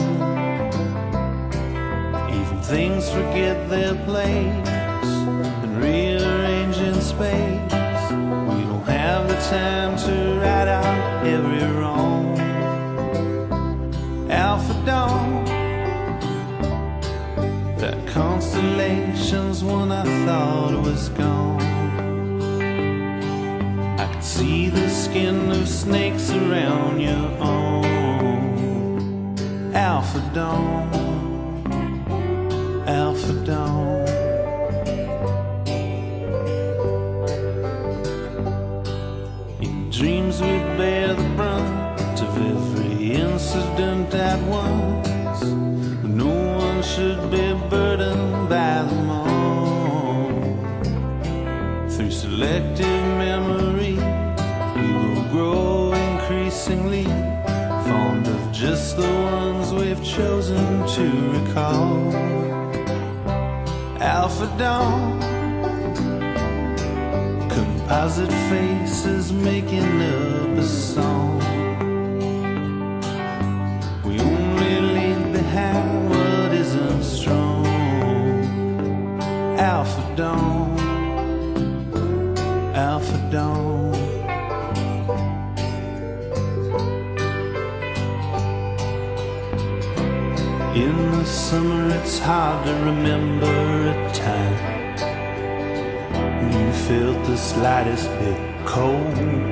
Even things forget their place and rearrange in space. We don't have the time to right out every wrong. Alpha Dawn, that constellation's one I thought was gone. I could see the skin of snakes around your arm. Alpha Dawn, Alpha Dawn. In dreams we bear the brunt of every incident at once. No one should be burdened by them all. Through selective memory, we will grow increasingly fond of just the ones we've chosen to recall. Alpha Dawn, composite faces making up a song. We only leave behind what isn't strong. Alpha Dawn, Alpha Dawn. In the summer it's hard to remember a time when you felt the slightest bit cold.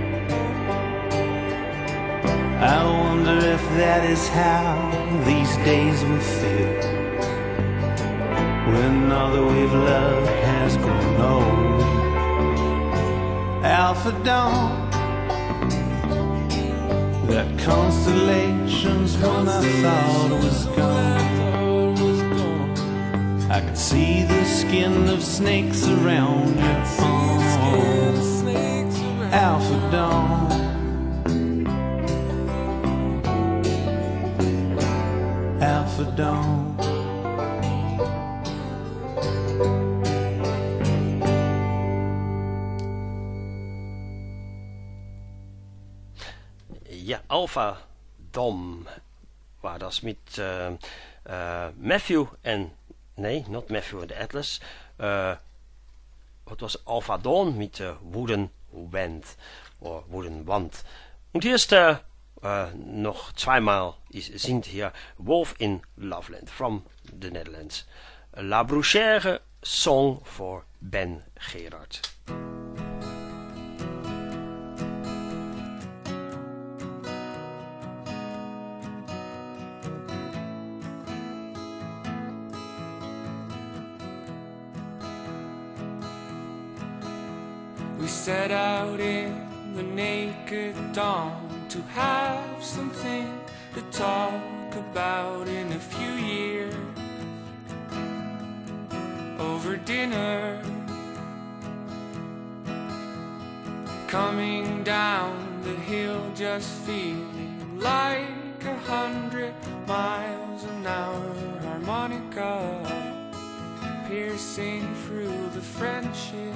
I wonder if that is how these days will feel when all that we've loved has grown old. Alpha Dawn, that constellation's one I thought was gone. I could see the skin of snakes around your arm. Alpha Dawn, Alpha Dawn. Ja, Alpha Dawn war das mit uh, uh, Matthew en, nee, not Matthew and the Atlas. Uh, wat was Alpha Dawn mit uh, Wooden Wand, oder Wooden Wand. Und hier ist uh, uh, noch zweimal is, sind hier Wolf in Loveland from the Netherlands. La Bruchère song for Ben Gerard. We set out in the naked dawn to have something to talk about in a few years. Over dinner, coming down the hill, just feeling like a hundred miles an hour. Harmonica piercing through the friendship.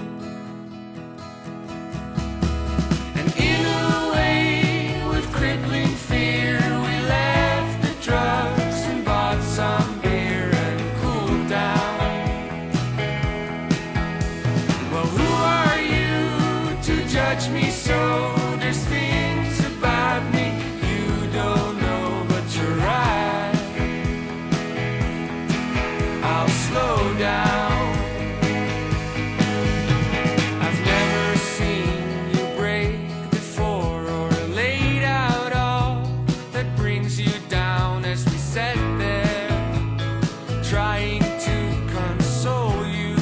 In a way, with crippling fear, we left the drugs and bought some beer and cooled down. Well, who are you touch me so. There's things about me you don't know, but you're right. I'll slow down. I've never seen you break before or laid out all that brings you down as we sat there trying to console you.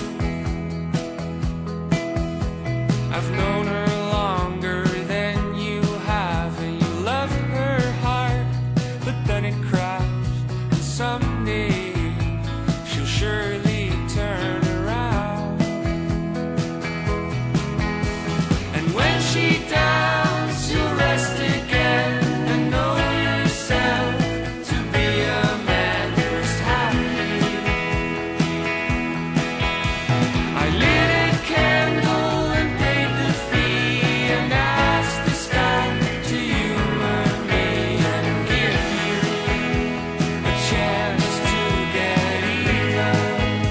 I've known her longer than you have, and you love her heart, but then it crashed, and someday she'll surely turn around. And when she does, you'll rest again and know yourself to be a man who's happy. I lit a candle and paid the fee and asked the sky to humor me and give you a chance to get even.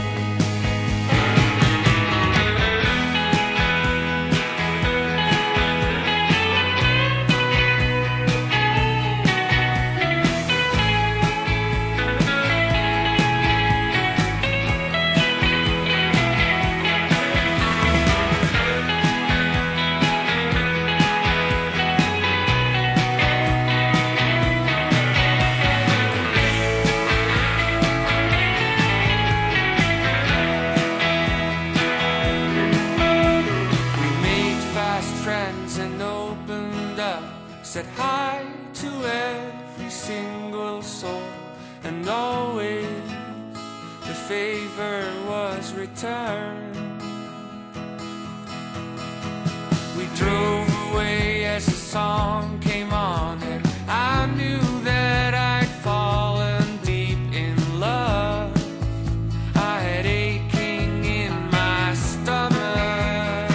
We made fast friends and opened up, said hi to every single soul, and always the favor was returned. We drove away as the song came on, and I knew that I'd fallen deep in love. I had aching in my stomach.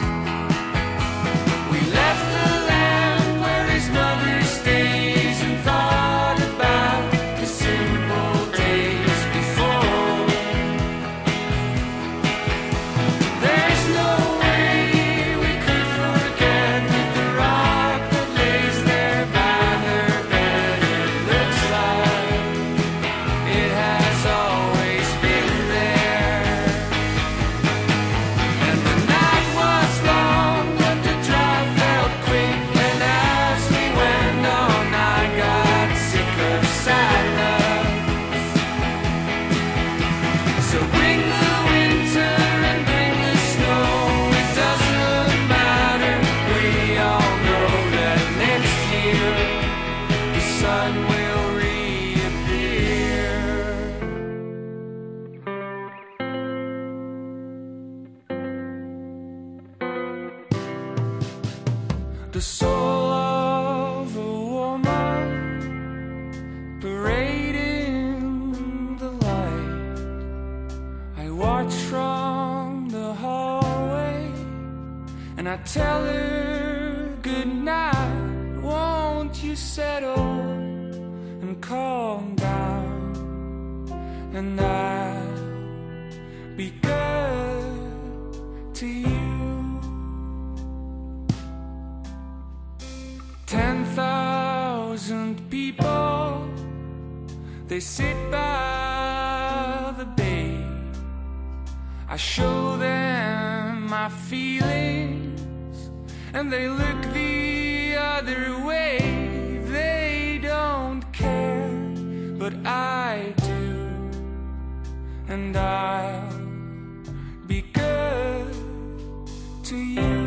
We left the land where his mother stays and thought about the simple days before. There's no way we could forget the rock that lays there by her bed. It looks like it has always been there. And the night was long, but the drive felt quick. And as we went on, I got sick of sadness. So bring the winter and bring the snow. It doesn't matter. We all know that next year the sun will reappear. The soul of a woman parading the light. I watch from the hallway and I tell her good night. Won't you settle and calm down, and I'll be good to you. Ten thousand people, they sit by the bay. I show them my feelings and they look the other way. They don't care, but I do, and I'll be good to you.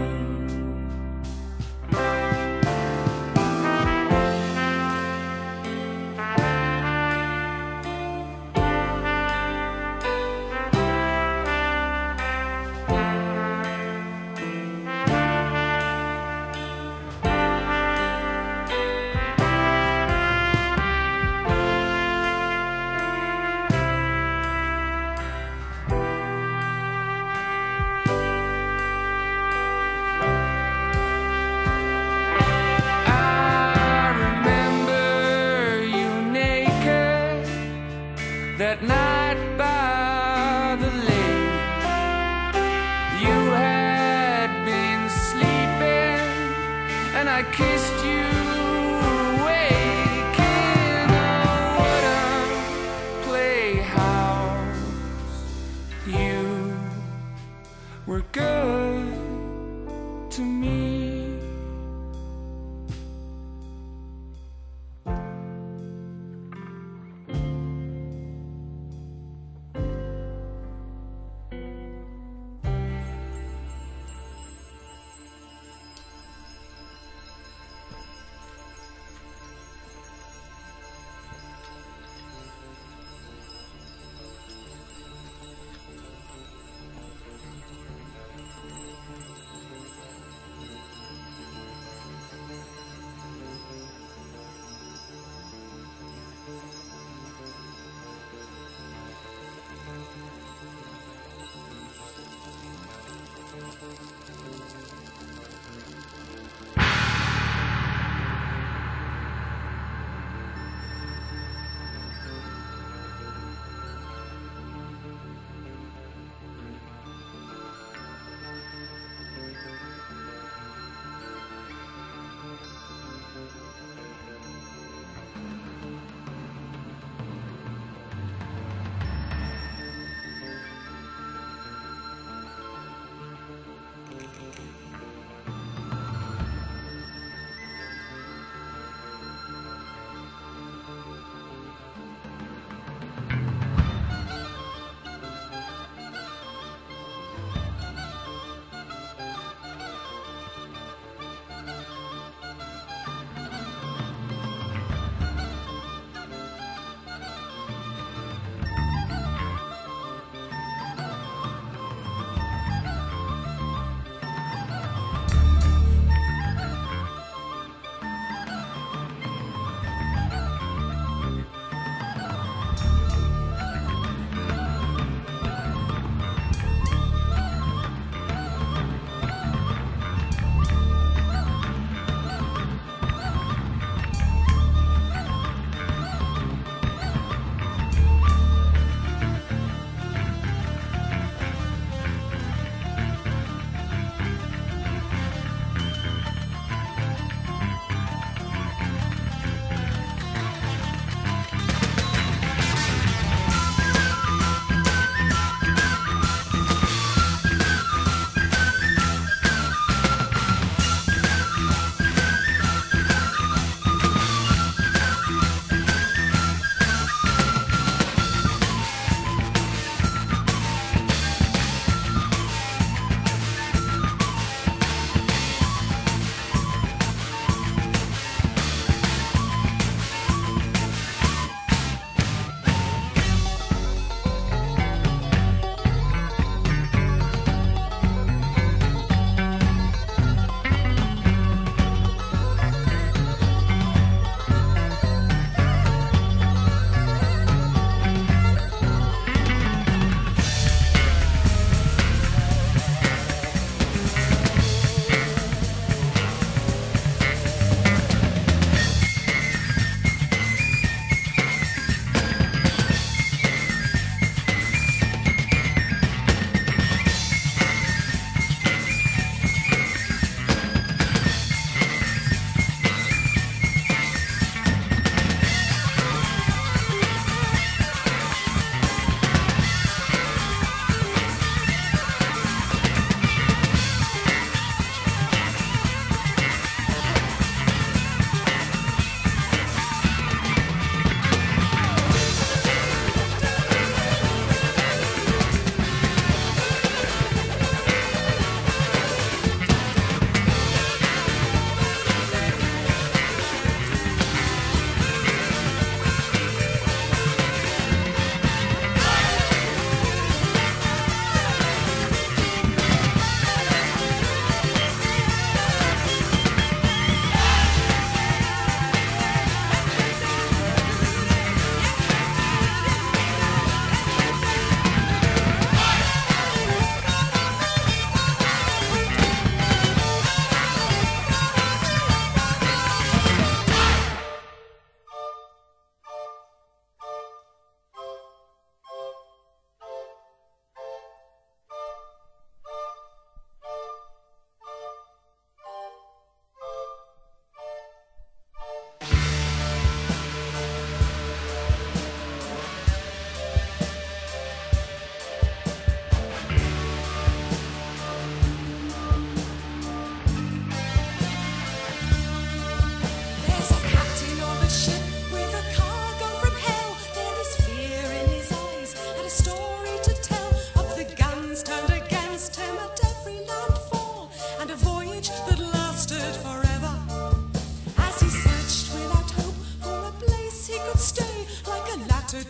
I kissed you awake in a wooden playhouse. You were good to me.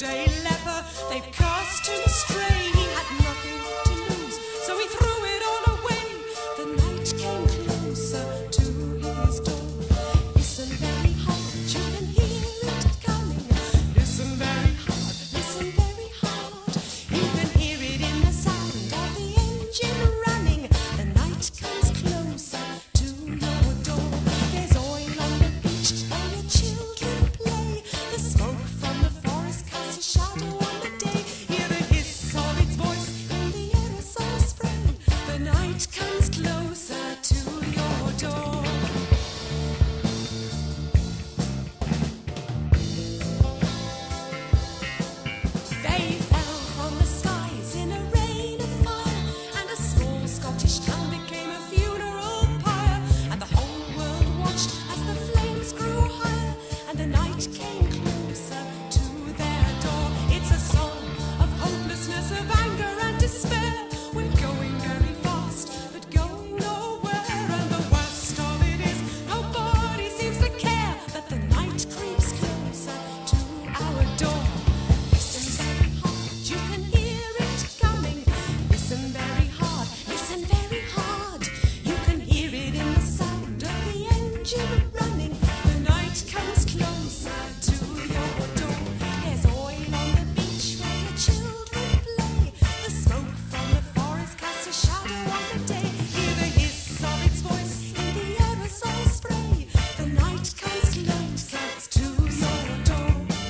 day leper. They'd cast him astray. He had nothing to lose, so he threw it all away. The night came closer to his door. Listen very hard, you can hear it coming. Listen very hard, listen very hard. You can hear it in the sound of the engine running. The night comes closer to your door. There's oil on the beach where your children play. The smoke from the forest casts a shadow on the day. Hear the hiss of its voice in the aerosol spray. The night comes closer to your door. They fell from the skies in a rain of fire, and a small Scottish town became a funeral pyre. And the whole world watched as the flames grew higher, and the night came closer to their door. It's a song of hopelessness, of anger and despair. We're going very fast, but going nowhere. And the worst of it is, nobody seems to care. But the night creeps closer to our door. Listen very hard, you can hear it coming. Listen very hard, listen very hard. You can hear it in the sound of the engine running. The night comes closer to your door. There's oil on the beach where your children play. The smoke from the forest casts a shadow on the day. Hear the hiss of its voice in the aerosol spray. The night comes closer to your door.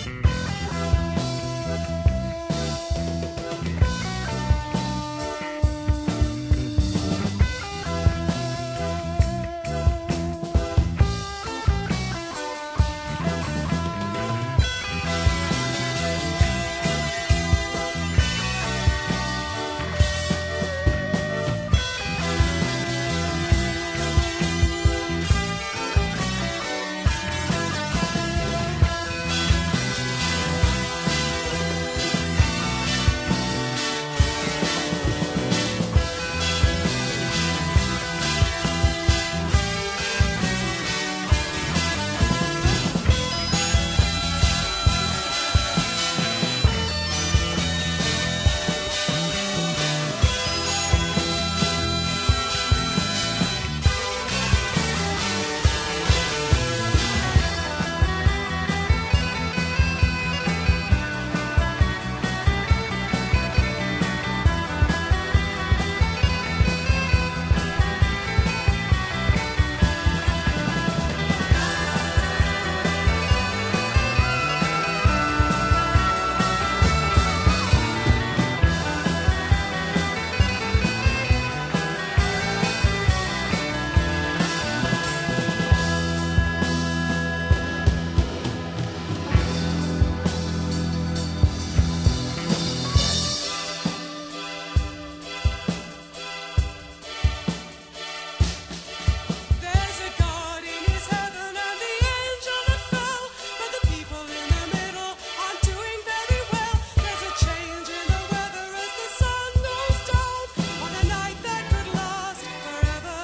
There's a God in his heaven and the angel that fell, but the people in the middle aren't doing very well. There's a change in the weather as the sun goes down on a night that could last forever.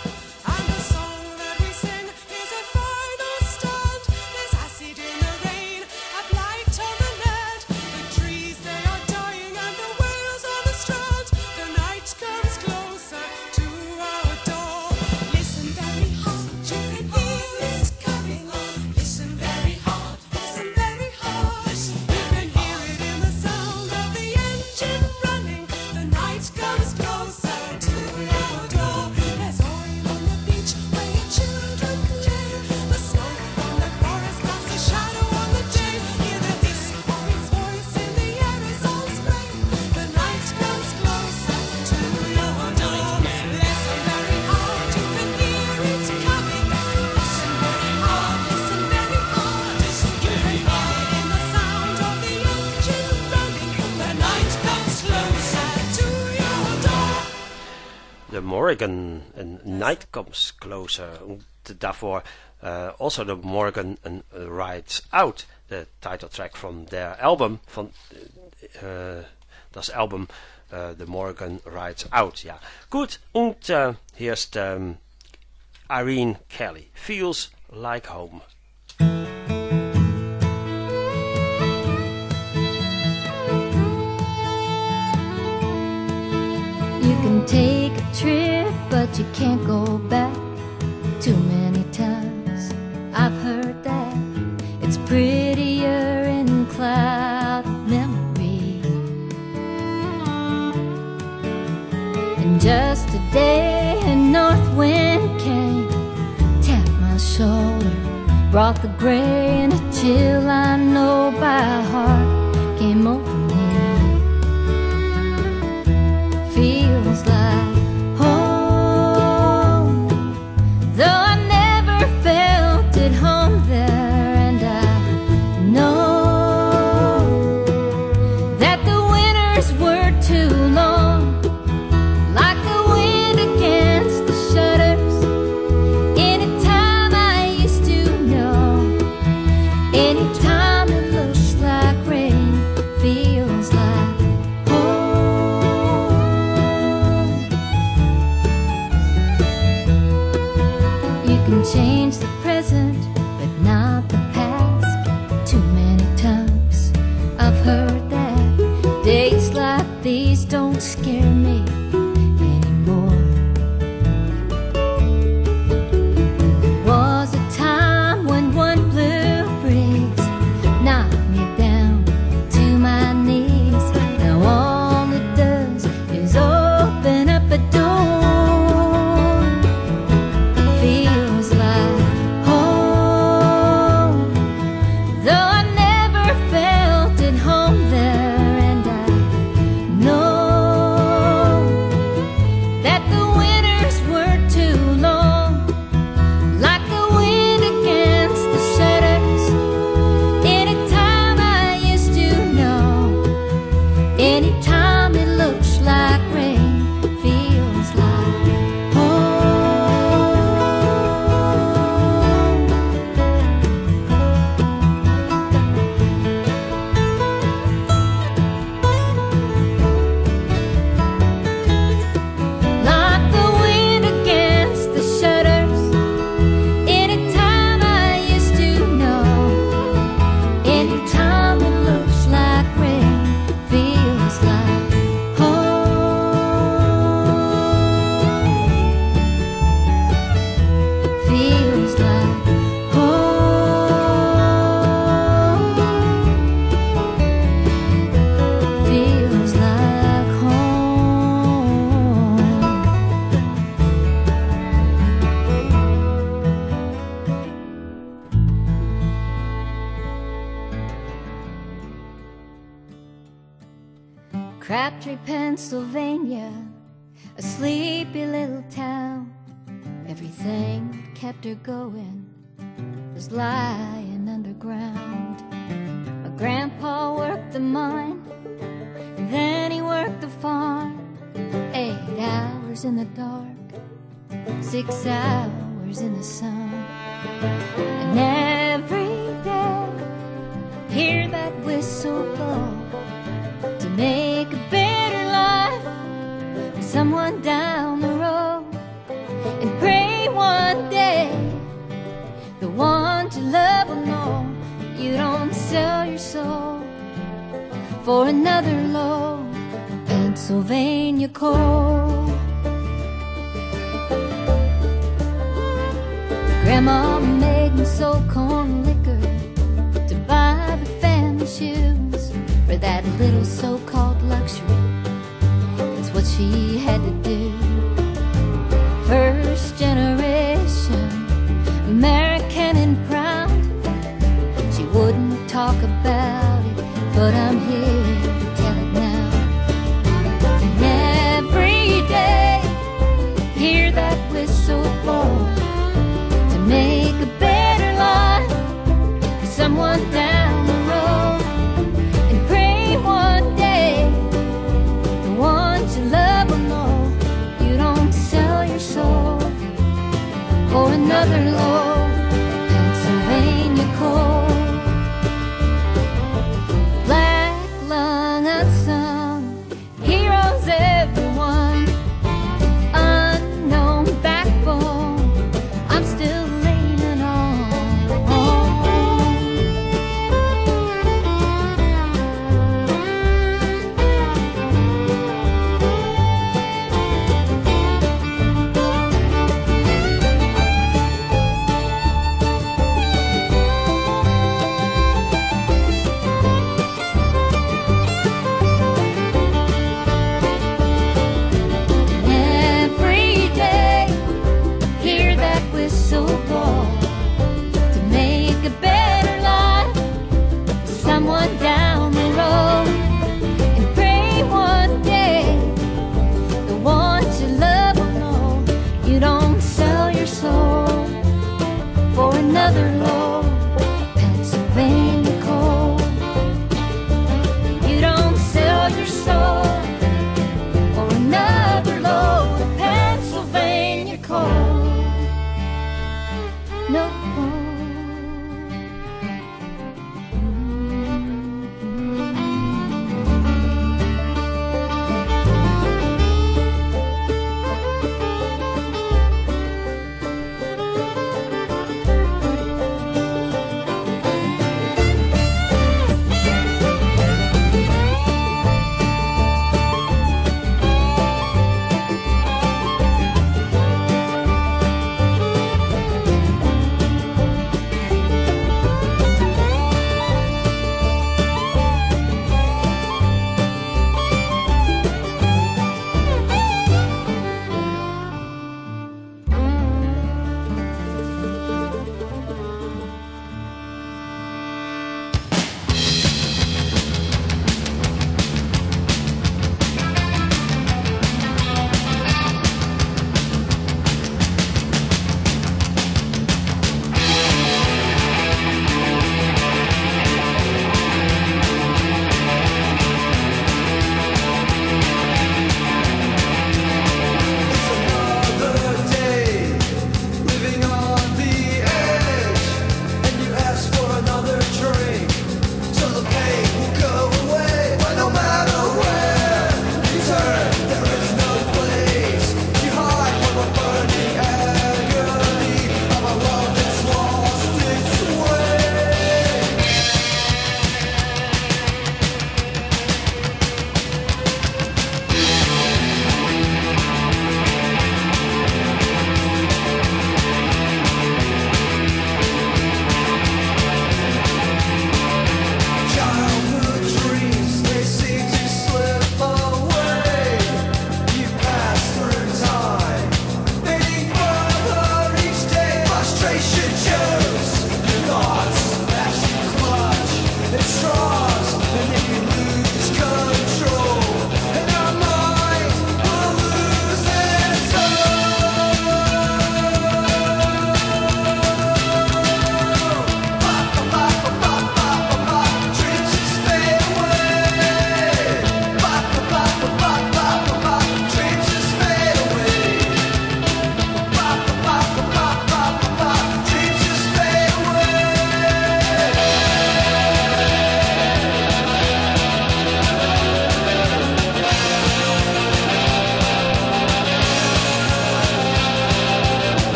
And the song that we sing is a final stand. There's acid in the rain, a blight on the land. The trees they are dying and the whales on the strand. The night comes closer to our door. Listen very hard, you can hear it coming. Listen very hard, listen very hard. You can hear it in the sound of the engine running. The night comes closer to your door. There's oil on the beach where your children play. The smoke from the forest casts a shadow on the day. Hear the hiss of its voice in the aerosol spray. The night comes closer to your door. Listen very hard, you can hear it coming. Listen very hard, listen very hard. You can hear it in the sound of the engine running. The night comes closer to your door. The Morrigan, and Night Comes Closer. Und daarvoor uh, also the Morrigan and Rides Out, the title track from their album, van uh, das Album uh, The Morrigan Rides Out. Ja, gut. Und uh, hier ist um, Irene Kelly, Feels Like Home. you can't go back too many times. I've heard that it's prettier in cloud memory. And just today a north wind came, tapped my shoulder, brought the gray and a chill I know by heart came over me. Feels like home, though I never felt at home there. And I know that the winters were too long, like the wind against the shutters. Anytime I used to know, anytime it looks like rain, feels like home. You can change the present, but not the past. Too many times I've heard that days like these don't scare me anymore. There was a time when one blue breeze knocked me down to my knees. Now all it does is open up a door. Feels like home, though I never felt at home there. And I know that the winters were too long, like the wind against the shutters. Anytime I used to know, anytime it looks like rain, feels like home. Like the wind against the shutters. Anytime I used to know, anytime it looks like rain, feels like home. Feels like home. Feels like home. Crabtree, Pennsylvania, a sleepy little town. Everything that kept her going was lying underground. My grandpa worked the mine, and then he worked the farm. Eight hours in the dark, six hours in the sun. And every day, hear that whistle blow to make a better life for someone down the road. And pray one day the one you love will know you don't sell your soul for another load. Pennsylvania coal. Grandma made me sold corn liquor to buy the family shoes for that little so-called luxury. That's what she had to do. First generation American and proud. She wouldn't talk about it, but I'm here to tell it now. And every day, hear that whistle blow to make a better life for someone down the road. And pray one day the ones you love will know you don't sell your soul for another load. Pennsylvania coal. Black lung unsung, heroes everyone, unknown backbone, I'm still leaning on. another load, Pennsylvania coal. You don't sell your soul for another load of Pennsylvania coal. No.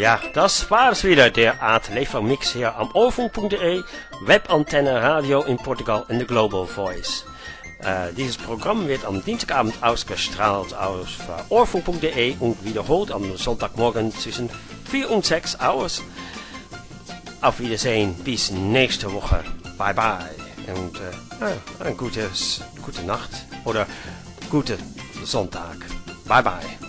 Ja, das war's wieder, der Art Leeflang Mix hier am ohrfunk.de, Webantenne, Radio in Portugal und der Global Voice. Uh, dieses Programm wird am Dienstagabend ausgestrahlt auf uh, ohrfunk.de und wiederholt am Sonntagmorgen zwischen vier und sechs Uhr. Auf Wiedersehen, bis nächste Woche. Bye bye. Und uh, uh, eine gute, gute Nacht oder gute Sonntag. Bye bye.